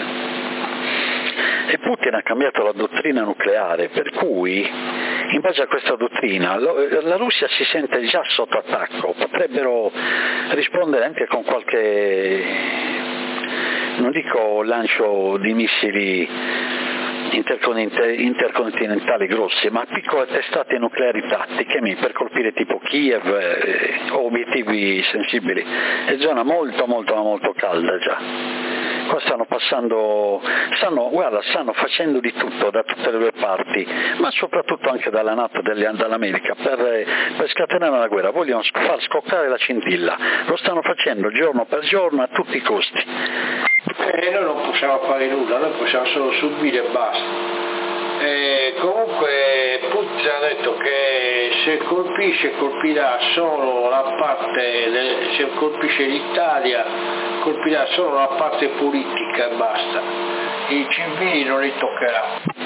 E Putin ha cambiato la dottrina nucleare, per cui in base a questa dottrina la Russia si sente già sotto attacco, potrebbero rispondere anche con qualche, non dico lancio di missili intercontinentali grossi, ma piccole testate nucleari tattiche per colpire tipo Kiev eh, o obiettivi sensibili. È zona molto molto molto calda già. Qua stanno passando, stanno, guarda, stanno facendo di tutto da tutte le due parti, ma soprattutto anche dalla NATO e dall'America per, per scatenare la guerra. Vogliono far scoccare la scintilla, lo stanno facendo giorno per giorno a tutti i costi. E noi non possiamo fare nulla, noi possiamo solo subire e basta. E comunque Putin ha detto che se colpisce colpirà solo la parte, del, se colpisce l'Italia colpirà solo la parte politica e basta, i civili non li toccherà.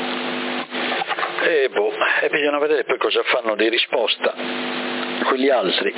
E boh, e bisogna vedere poi cosa fanno di risposta quegli altri,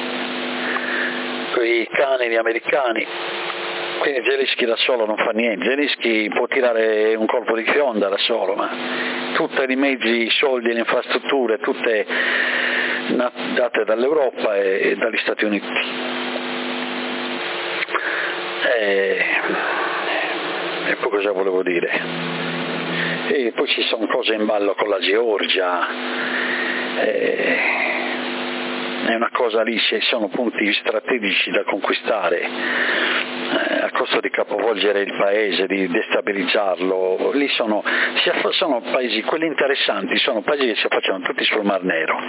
quei cani americani. Quindi Zelensky da solo non fa niente, Zelensky può tirare un colpo di fionda da solo, ma tutti i mezzi, i soldi, le infrastrutture, tutte date dall'Europa e dagli Stati Uniti. E E poi cosa volevo dire? E poi ci sono cose in ballo con la Georgia, e è una cosa lì, ci sono punti strategici da conquistare eh, a costo di capovolgere il paese, di destabilizzarlo. Lì sono, sono paesi, quelli interessanti, sono paesi che si affacciano tutti sul Mar Nero.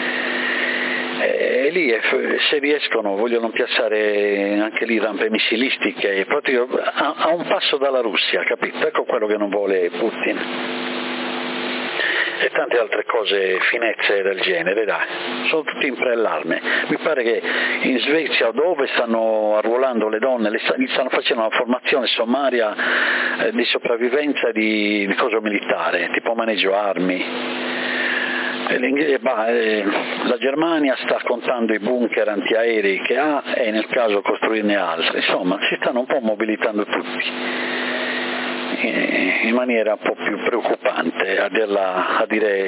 E lì se riescono vogliono piazzare anche lì rampe missilistiche proprio a, a un passo dalla Russia, capito? Ecco quello che non vuole Putin. E tante altre cose, finezze del genere, dai, sono tutti in preallarme. Mi pare che in Svezia o dove stanno arruolando le donne, le stanno facendo una formazione sommaria eh, di sopravvivenza di, di cosa militare, tipo maneggio armi. E bah, eh, la Germania sta contando i bunker antiaerei che ha e nel caso costruirne altri, insomma si stanno un po' mobilitando tutti in maniera un po' più preoccupante, a, dirla, a dire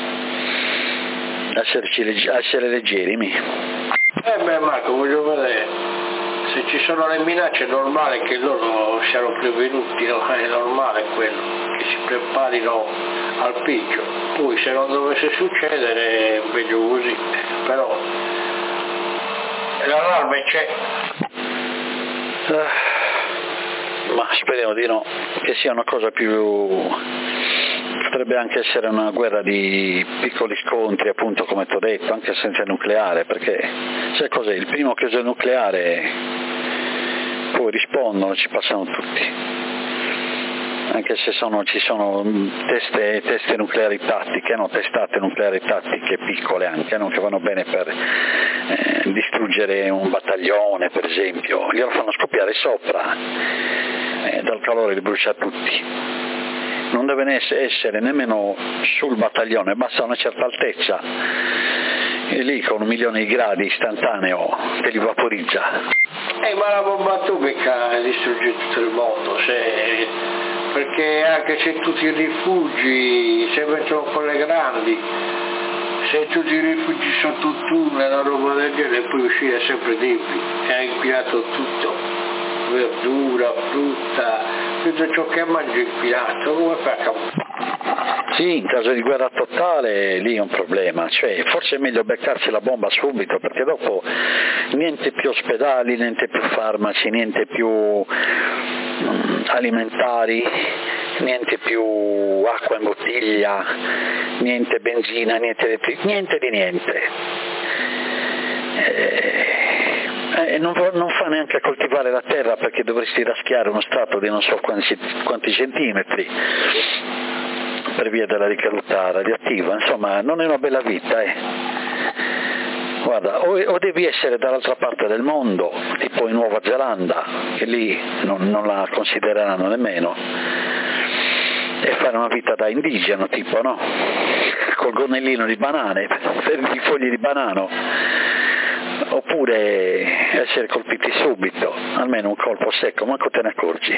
a esserci, a essere leggeri. Mi. Eh beh Marco, voglio vedere, se ci sono le minacce è normale che loro siano prevenuti, no? È normale quello, che si preparino al peggio, poi se non dovesse succedere è meglio così, però l'allarme c'è. Uh. Ma speriamo di no, che sia una cosa più, potrebbe anche essere una guerra di piccoli scontri, appunto come ti ho detto, anche senza nucleare, perché sai cos'è, il primo che usa il nucleare poi rispondono, ci passano tutti, anche se sono, ci sono teste, teste nucleari tattiche, no, testate nucleari tattiche piccole anche, no, che vanno bene per eh, distruggere un battaglione per esempio, glielo fanno scoppiare sopra, eh, dal calore li brucia tutti, non deve essere nemmeno sul battaglione, basta una certa altezza e lì con un milione di gradi istantaneo che li vaporizza. Eh, ma la bomba atomica distrugge tutto il mondo, se... perché anche se tutti i rifugi, se mettono quelle grandi, se tutti i rifugi sotto un tunnel, una roba del genere, poi uscire sempre debiti, e ha inquinato tutto, verdura, frutta, tutto ciò che mangia è inquinato, come fa a campare? Sì, in caso di guerra totale lì è un problema, cioè forse è meglio beccarsi la bomba subito, perché dopo niente più ospedali, niente più farmaci, niente più um, alimentari, niente più acqua in bottiglia, niente benzina, niente, niente di niente. Eh, non, non fa neanche a coltivare la terra perché dovresti raschiare uno strato di non so quanti, quanti centimetri per via della ricaduta radioattiva, insomma non è una bella vita, eh. Guarda, o, o devi essere dall'altra parte del mondo, tipo in Nuova Zelanda, che lì non, non la considereranno nemmeno, e fare una vita da indigeno, tipo, no? Col gonnellino di banane, i fogli di banano, oppure essere colpiti subito, almeno un colpo secco, manco te ne accorgi.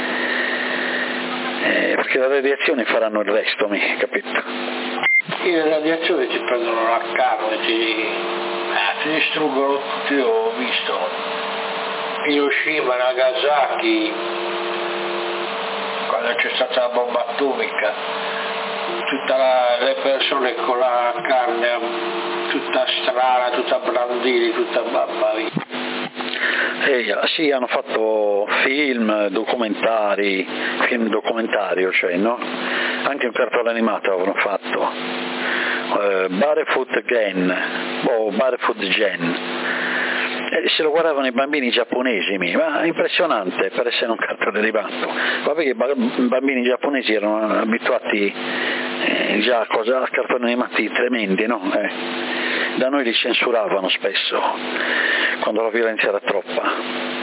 Eh, perché le radiazioni faranno il resto, mi capito? Sì, le radiazioni ti prendono la carne, ti, eh, ti distruggono tutti, io ho visto Hiroshima, Nagasaki, quando c'è stata la bomba atomica, tutte le persone con la carne tutta strana, tutta brandini, tutta barbarie. Eh, sì, hanno fatto film, documentari, film documentario, cioè, no? Anche un cartone animato avevano fatto, uh, Barefoot Gen, o Barefoot Gen, e se lo guardavano i bambini giapponesi, ma impressionante per essere un cartone animato. Vabbè che i bambini giapponesi erano abituati eh, già a, cosa, a cartoni animati tremendi, no? Eh. Da noi li censuravano spesso quando la violenza era troppa.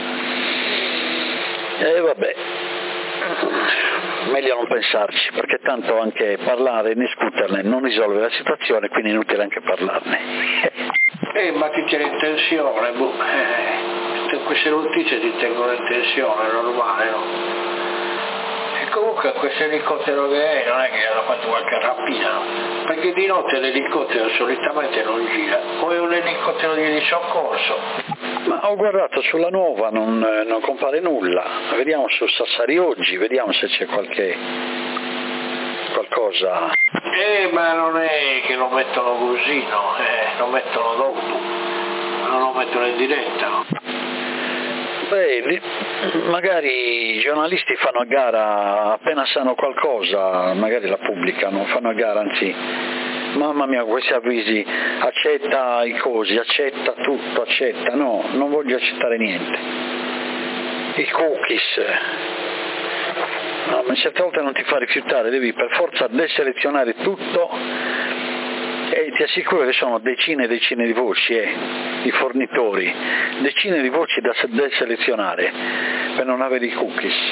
E vabbè, meglio non pensarci, perché tanto anche parlare e discuterne non risolve la situazione, quindi è inutile anche parlarne. Eh, ma ti tiene in tensione, boh. Eh, tutte queste notizie ti tengono in tensione, è normale, no? comunque questo elicottero che è non è che hanno fatto qualche rapina, no? Perché di notte l'elicottero solitamente non gira, o è un elicottero di soccorso. Ma ho guardato sulla nuova, non, non compare nulla, vediamo su Sassari oggi, vediamo se c'è qualche qualcosa. Eh, ma non è che lo mettono così, no? Eh, lo mettono dopo, non lo mettono in diretta, no? Beh, magari i giornalisti fanno a gara, appena sanno qualcosa, magari la pubblicano, fanno a gara, anzi, mamma mia, questi avvisi, accetta i cosi, accetta tutto, accetta, no, non voglio accettare niente. I cookies, no, ma certe volte non ti fa rifiutare, devi per forza deselezionare tutto. E ti assicuro che sono decine e decine di voci, eh, di fornitori, decine di voci da deselezionare per non avere i cookies.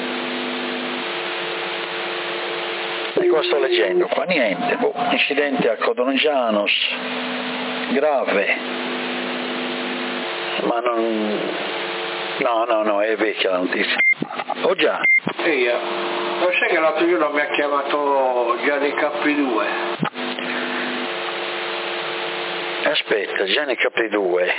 E qua sto leggendo, qua niente, boh, incidente a Codongianos, grave, ma non... no, no, no, è vecchia la notizia. Oh già. Sì, lo sai che l'altro giorno mi ha chiamato Gianni Capri due? Aspetta, Gianni Capri due.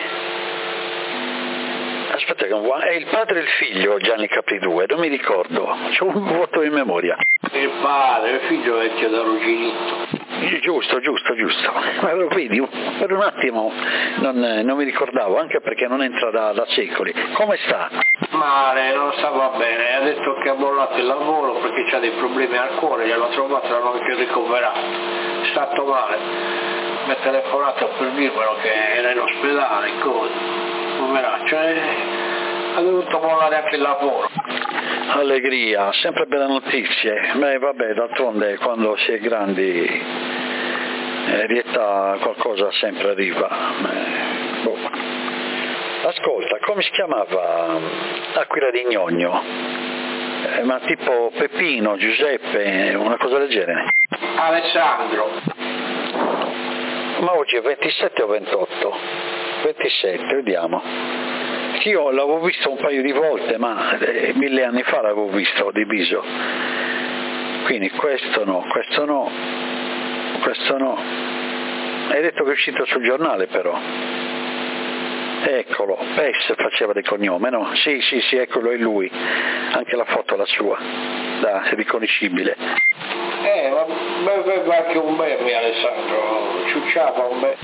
Aspetta, è il padre e il figlio Gianni Capri due, non mi ricordo, c'ho un vuoto in memoria. Il padre, il figlio vecchio da Ruginitto. Giusto, giusto, giusto. Ma lo vedi, per un attimo non, non mi ricordavo, anche perché non entra da, da secoli. Come sta? Male, non stava bene, ha detto che ha mollato il lavoro perché ha dei problemi al cuore, gli hanno trovato, l'hanno anche ricoverato. È stato male. Mi ha telefonato per dirmelo che era in ospedale, cosa, poveraccio, e ha dovuto mollare anche il lavoro. Allegria, sempre belle notizie. Beh, vabbè, d'altronde quando si è grandi eh, di età qualcosa sempre arriva. Eh, boh. Ascolta, come si chiamava Aquila di Gnogno? Eh, ma tipo Peppino, Giuseppe, una cosa del genere? Alessandro. Ma oggi è ventisette o ventotto? ventisette, vediamo. Io l'avevo visto un paio di volte, ma eh, mille anni fa l'avevo visto di viso. Quindi questo no, questo no, questo no. Hai detto che è uscito sul giornale però. Eccolo, Pes faceva del cognome, no? Sì, sì, sì, eccolo, è lui. Anche la foto è la sua. Da, è riconoscibile. Eh, ma beveva anche un bel Alessandro, ciucciava un bel.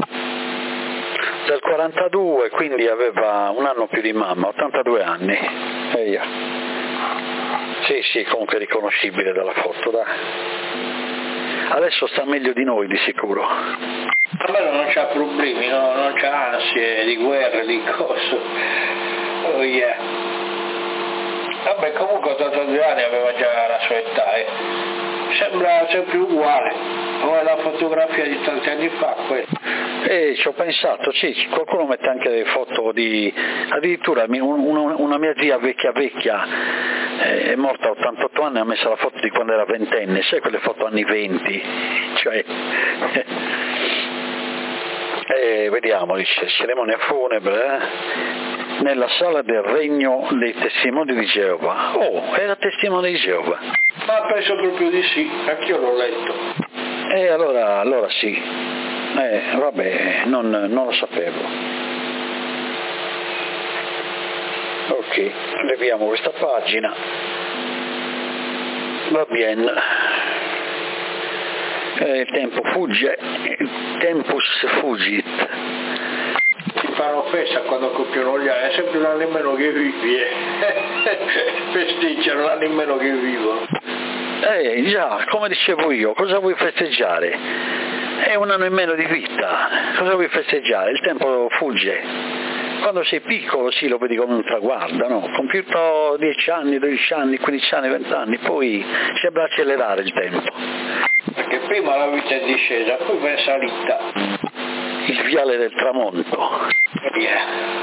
Del quarantadue, quindi aveva un anno più di mamma, ottantadue anni. E io. Sì, sì, comunque riconoscibile dalla foto, dai. Adesso sta meglio di noi di sicuro. Almeno non c'ha problemi, no? Non c'ha ansie di guerra, di cose. Oh yeah. Vabbè, comunque ottantadue anni aveva già la sua età, eh. Sembra sempre uguale. O è la fotografia di tanti anni fa quella. E ci ho pensato, sì, qualcuno mette anche delle foto di, addirittura una, una mia zia vecchia vecchia eh, è morta a ottantotto anni, ha messo la foto di quando era ventenne, sai quelle foto anni venti, cioè, eh, vediamo, dice, cerimonia funebre, eh, nella sala del regno dei testimoni di Geova. Oh, era testimone di Geova. Ma penso proprio di sì, anch'io l'ho letto. E eh, allora, allora sì. Eh, vabbè, non, non lo sapevo. Ok, leviamo questa pagina. Va bene. Eh, il tempo fugge, il tempus fugit. Ti fanno festa quando compiono gli anni, è sempre un anno in meno che vivi, eh. Festeggiano un anno in meno che vivono. Eh, già, come dicevo io, cosa vuoi festeggiare? È un anno in meno di vita, cosa vuoi festeggiare? Il tempo fugge. Quando sei piccolo sì, lo vedi come un traguardo, no? Compiuto dieci anni, dodici anni, quindici anni, venti anni, poi sembra accelerare il tempo. Perché prima la vita è discesa, poi va in salita. Il viale del tramonto. Yeah.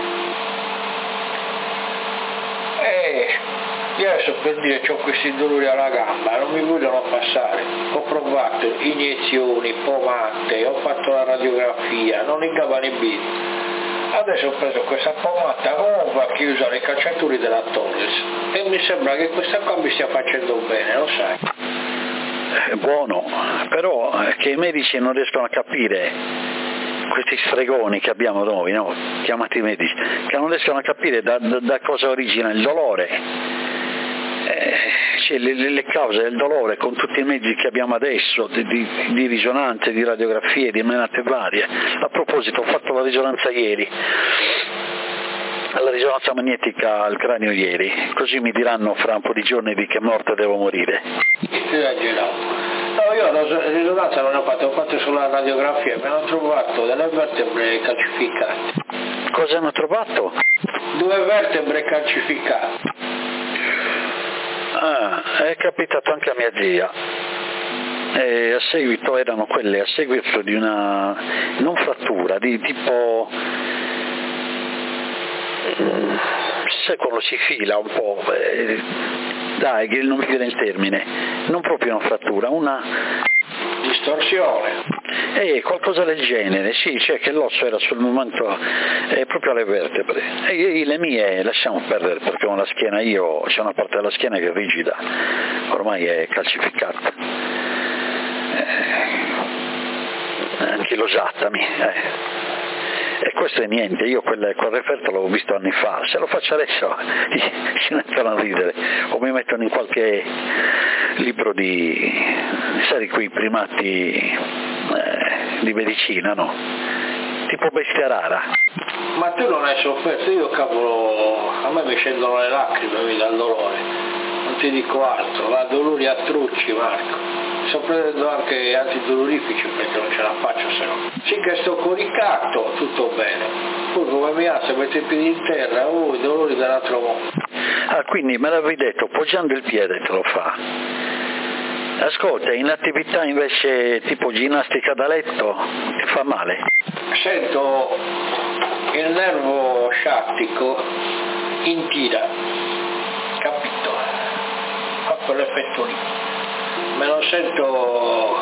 Eh, io adesso per dire ho questi dolori alla gamba, non mi vogliono passare. Ho provato iniezioni, pomate, ho fatto la radiografia, non ingabano i bidi. Adesso ho preso questa pomata nuova che usa le calciatori della Torres e mi sembra che questa qua mi stia facendo bene, lo sai. È buono, però che i medici non riescono a capire, questi stregoni che abbiamo noi, no? Chiamati medici, che non riescono a capire da, da, da cosa origina il dolore, eh, cioè le, le cause del dolore con tutti i mezzi che abbiamo adesso, di, di, di risonanze, di radiografie, di menate varie. A proposito, ho fatto la risonanza ieri, la risonanza magnetica al cranio ieri, così mi diranno fra un po' di giorni di che morte devo morire. No, io la risonanza non ho fatto, ho fatto sulla radiografia, mi hanno trovato delle vertebre calcificate. Cosa hanno trovato? Due vertebre calcificate. Ah, è capitato anche a mia zia. E a seguito erano quelle, a seguito di una, non frattura, di tipo, sai quando si fila un po', eh, dai che non mi viene il termine, non proprio una frattura, una distorsione. Eh, qualcosa del genere, sì, cioè che l'osso era sul momento eh, proprio alle vertebre. E, e le mie lasciamo perdere perché con la schiena io, c'è una parte della schiena che è rigida, ormai è calcificata. Eh, anchilosatami, eh. E questo è niente, io quel, quel referto l'avevo visto anni fa, se lo faccio adesso si mettono a ridere, o mi mettono in qualche libro di, sai, quei primati eh, di medicina, no? Tipo bestia rara. Ma tu non hai sofferto, io cavolo, a me mi scendono le lacrime dal dolore, non ti dico altro, la dolori a trucci, Marco. Sto prendendo anche antidolorifici perché non ce la faccio se no. Sì che sto coricato, tutto bene. Poi come mi alzo, metto i piedi in terra, oh, i dolori dell'altro mondo. Ah, quindi me l'avevi detto, poggiando il piede te lo fa. Ascolta, in attività invece tipo ginnastica da letto ti fa male? Sento il nervo sciattico in tira, capito? Fa quell'effetto lì. Me lo sento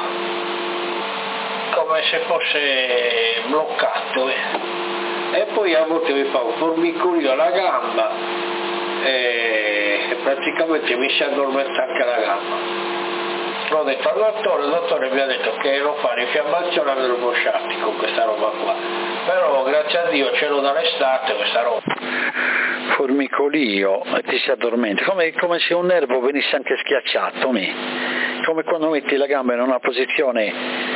come se fosse bloccato eh. E poi a volte mi fa un formicolio alla gamba e, e praticamente mi si addormenta anche la gamba. L'ho detto al dottore, il dottore mi ha detto che lo fa l'infiammazione al nervo sciattico questa roba qua, però grazie a Dio ce l'ho dall'estate questa roba. Formicolio e ti si addormenta, come, come se un nervo venisse anche schiacciato, mi. Come quando metti la gamba in una posizione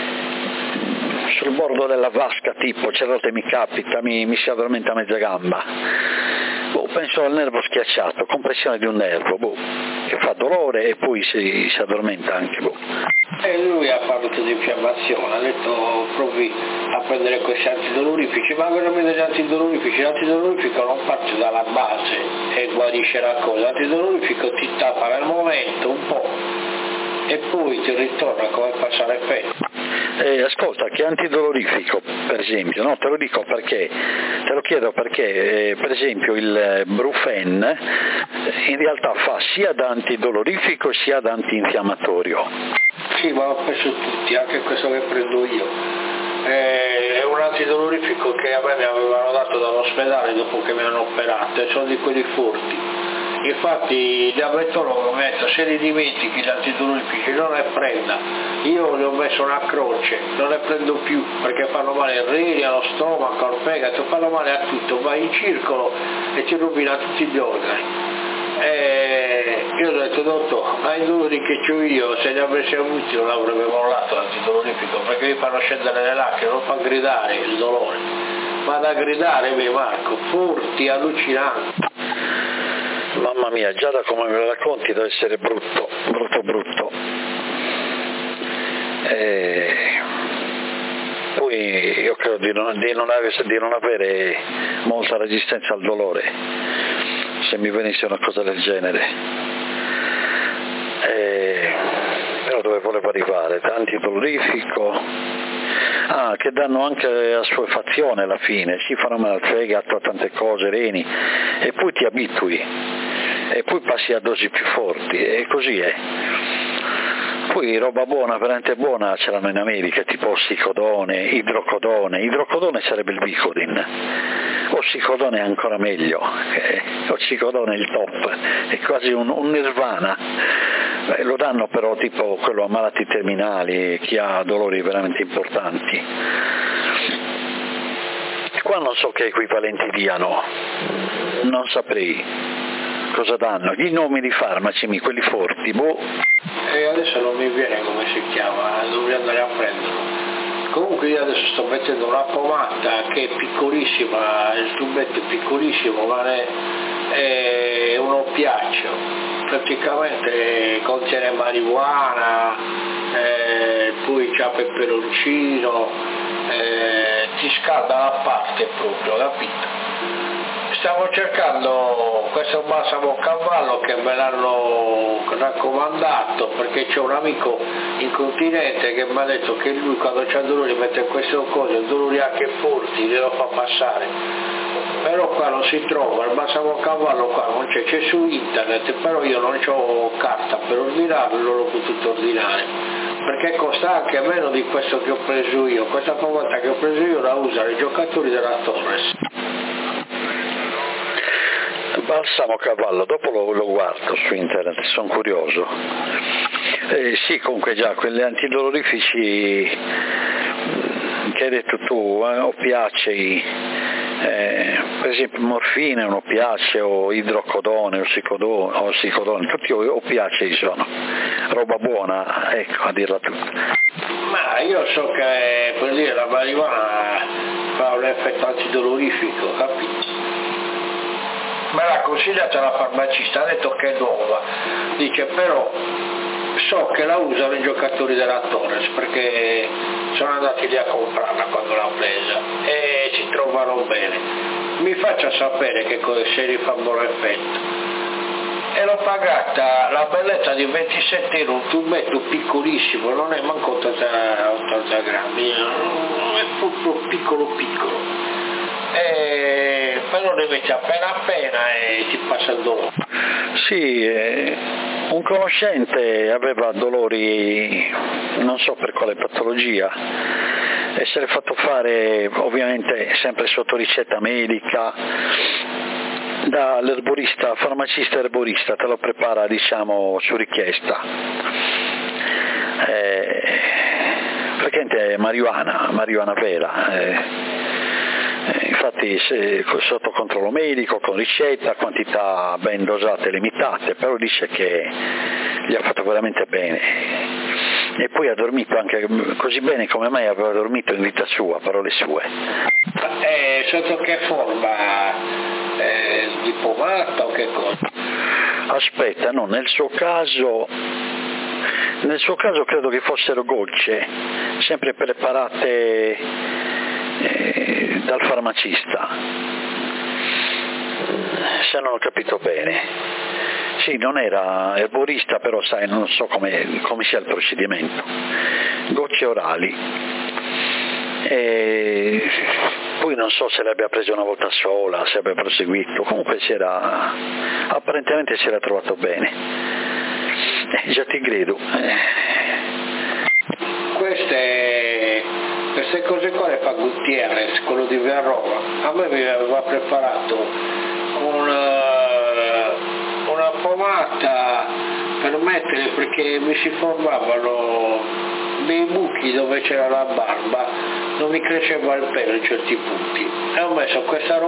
sul bordo della vasca, tipo, certe volte mi capita, mi, mi si addormenta mezza gamba. Boh, penso al nervo schiacciato, compressione di un nervo, boh, che fa dolore e poi si, si addormenta anche, boh. E lui ha parlato di infiammazione, ha detto provi a prendere questi antidolorifici, ma veramente gli antidolorifici, l'antidolorifico non parte dalla base e guarisce la cosa, l'antidolorifico ti tappa nel momento un po' e poi ti ritorna come passa l'effetto. Eh, ascolta, che antidolorifico per esempio, no? Te lo dico perché, te lo chiedo perché eh, per esempio il Brufen in realtà fa sia da antidolorifico sia da antinfiammatorio. Sì, ma l'ho preso tutti, anche questo che prendo io. Eh, è un antidolorifico che a me mi avevano dato dall'ospedale dopo che mi hanno operato, e sono di quelli forti. Infatti il diabetologo mi ha detto se li dimentichi gli antidolorifici non ne prenda, io gli ho messo una croce, non ne prendo più perché fanno male al rene, allo stomaco, al fegato, fanno male a tutto, vai in circolo e ti rovina tutti gli organi. E io ho detto dottore, ma i dolori che ho io se li avessi avuti non l'avrebbe mollato l'antidolorifico perché mi fanno scendere le lacrime, non fa gridare il dolore, ma da gridare mi Marco, forti, allucinanti. Mamma mia, già da come me lo racconti deve essere brutto, brutto, brutto. E poi io credo di non, di, non avere, di non avere molta resistenza al dolore, se mi venisse una cosa del genere. E però dove volevo arrivare? Antidolorifico. Ah, che danno anche assuefazione alla fine, si fanno male al fegato, a tante cose, reni, e poi ti abitui, e poi passi a dosi più forti, e così è. Poi roba buona, veramente buona, ce l'hanno in America, tipo ossicodone, idrocodone, idrocodone sarebbe il Vicodin, ossicodone è ancora meglio, eh, ossicodone è il top, è quasi un, un nirvana. Beh, lo danno però tipo quello a malati terminali, chi ha dolori veramente importanti. Qua non so che equivalenti diano, non saprei cosa danno, gli nomi di farmaci, quelli forti, boh. E adesso non mi viene come si chiama, dovrei andare a prenderlo. Comunque io adesso sto mettendo una pomata che è piccolissima, il tubetto è piccolissimo, ma è un oppiaccio, praticamente contiene marijuana, eh, poi c'ha peperoncino, eh, ti scalda la parte proprio, capito? Stavo cercando questo balsamo a cavallo che me l'hanno raccomandato perché c'è un amico in continente che mi ha detto che lui quando c'ha dolori mette queste cose, dolori anche forti, glielo fa passare. Però qua non si trova, il balsamo a cavallo qua non c'è, c'è su internet, però io non ho carta per ordinarlo, non l'ho potuto ordinare, perché costa anche meno di questo che ho preso io. Questa pomata che ho preso io la usano i giocatori della Torres. Balsamo a cavallo, dopo lo, lo guardo su internet, sono curioso. Eh, sì, comunque già, quelli antidolorifici che hai detto tu, eh, oppiacei, eh, per esempio morfina è un oppiaceo, o idrocodone, o sicodone, o sicodone, tutti oppiacei sono, roba buona, ecco, a dirla tutta. Ma io so che per dire la marijuana fa un effetto antidolorifico, capito? Me l'ha consigliata la farmacista, ha detto che è nuova, dice però so che la usano i giocatori della Torres perché sono andati lì a comprarla quando l'ha presa e si trovano bene. Mi faccia sapere che se gli fa buon effetto. E l'ho pagata la bellezza di ventisette euro, un tubetto piccolissimo, non è manco ottanta grammi, è proprio piccolo piccolo. Eh, però ne metti appena appena e ti passa il dolore. Sì, eh, un conoscente aveva dolori, non so per quale patologia, e se l'è fatto fare ovviamente sempre sotto ricetta medica dall'erborista, farmacista erborista, te lo prepara diciamo su richiesta. Eh, praticamente è marijuana, marijuana vera. Eh. Infatti se, sotto controllo medico, con ricetta, quantità ben dosate e limitate, però dice che gli ha fatto veramente bene e poi ha dormito anche così bene come mai aveva dormito in vita sua, parole sue. Eh, sotto che forma? Eh, di pomata o che cosa? Aspetta, no, nel suo caso nel suo caso credo che fossero gocce, sempre preparate eh, dal farmacista, se non ho capito bene. Sì, non era erborista, però sai, non so come, come sia il procedimento. Gocce orali. E poi non so se le abbia prese una volta sola, se abbia proseguito, comunque si era, apparentemente si era trovato bene. Eh, già ti credo. Eh. Queste, queste cose qua le fa Gutierrez, quello di Via Roma. A me mi aveva preparato una, una pomata per mettere, perché mi si formavano dei buchi dove c'era la barba, non mi cresceva il pelo in certi punti, e ho messo questa roba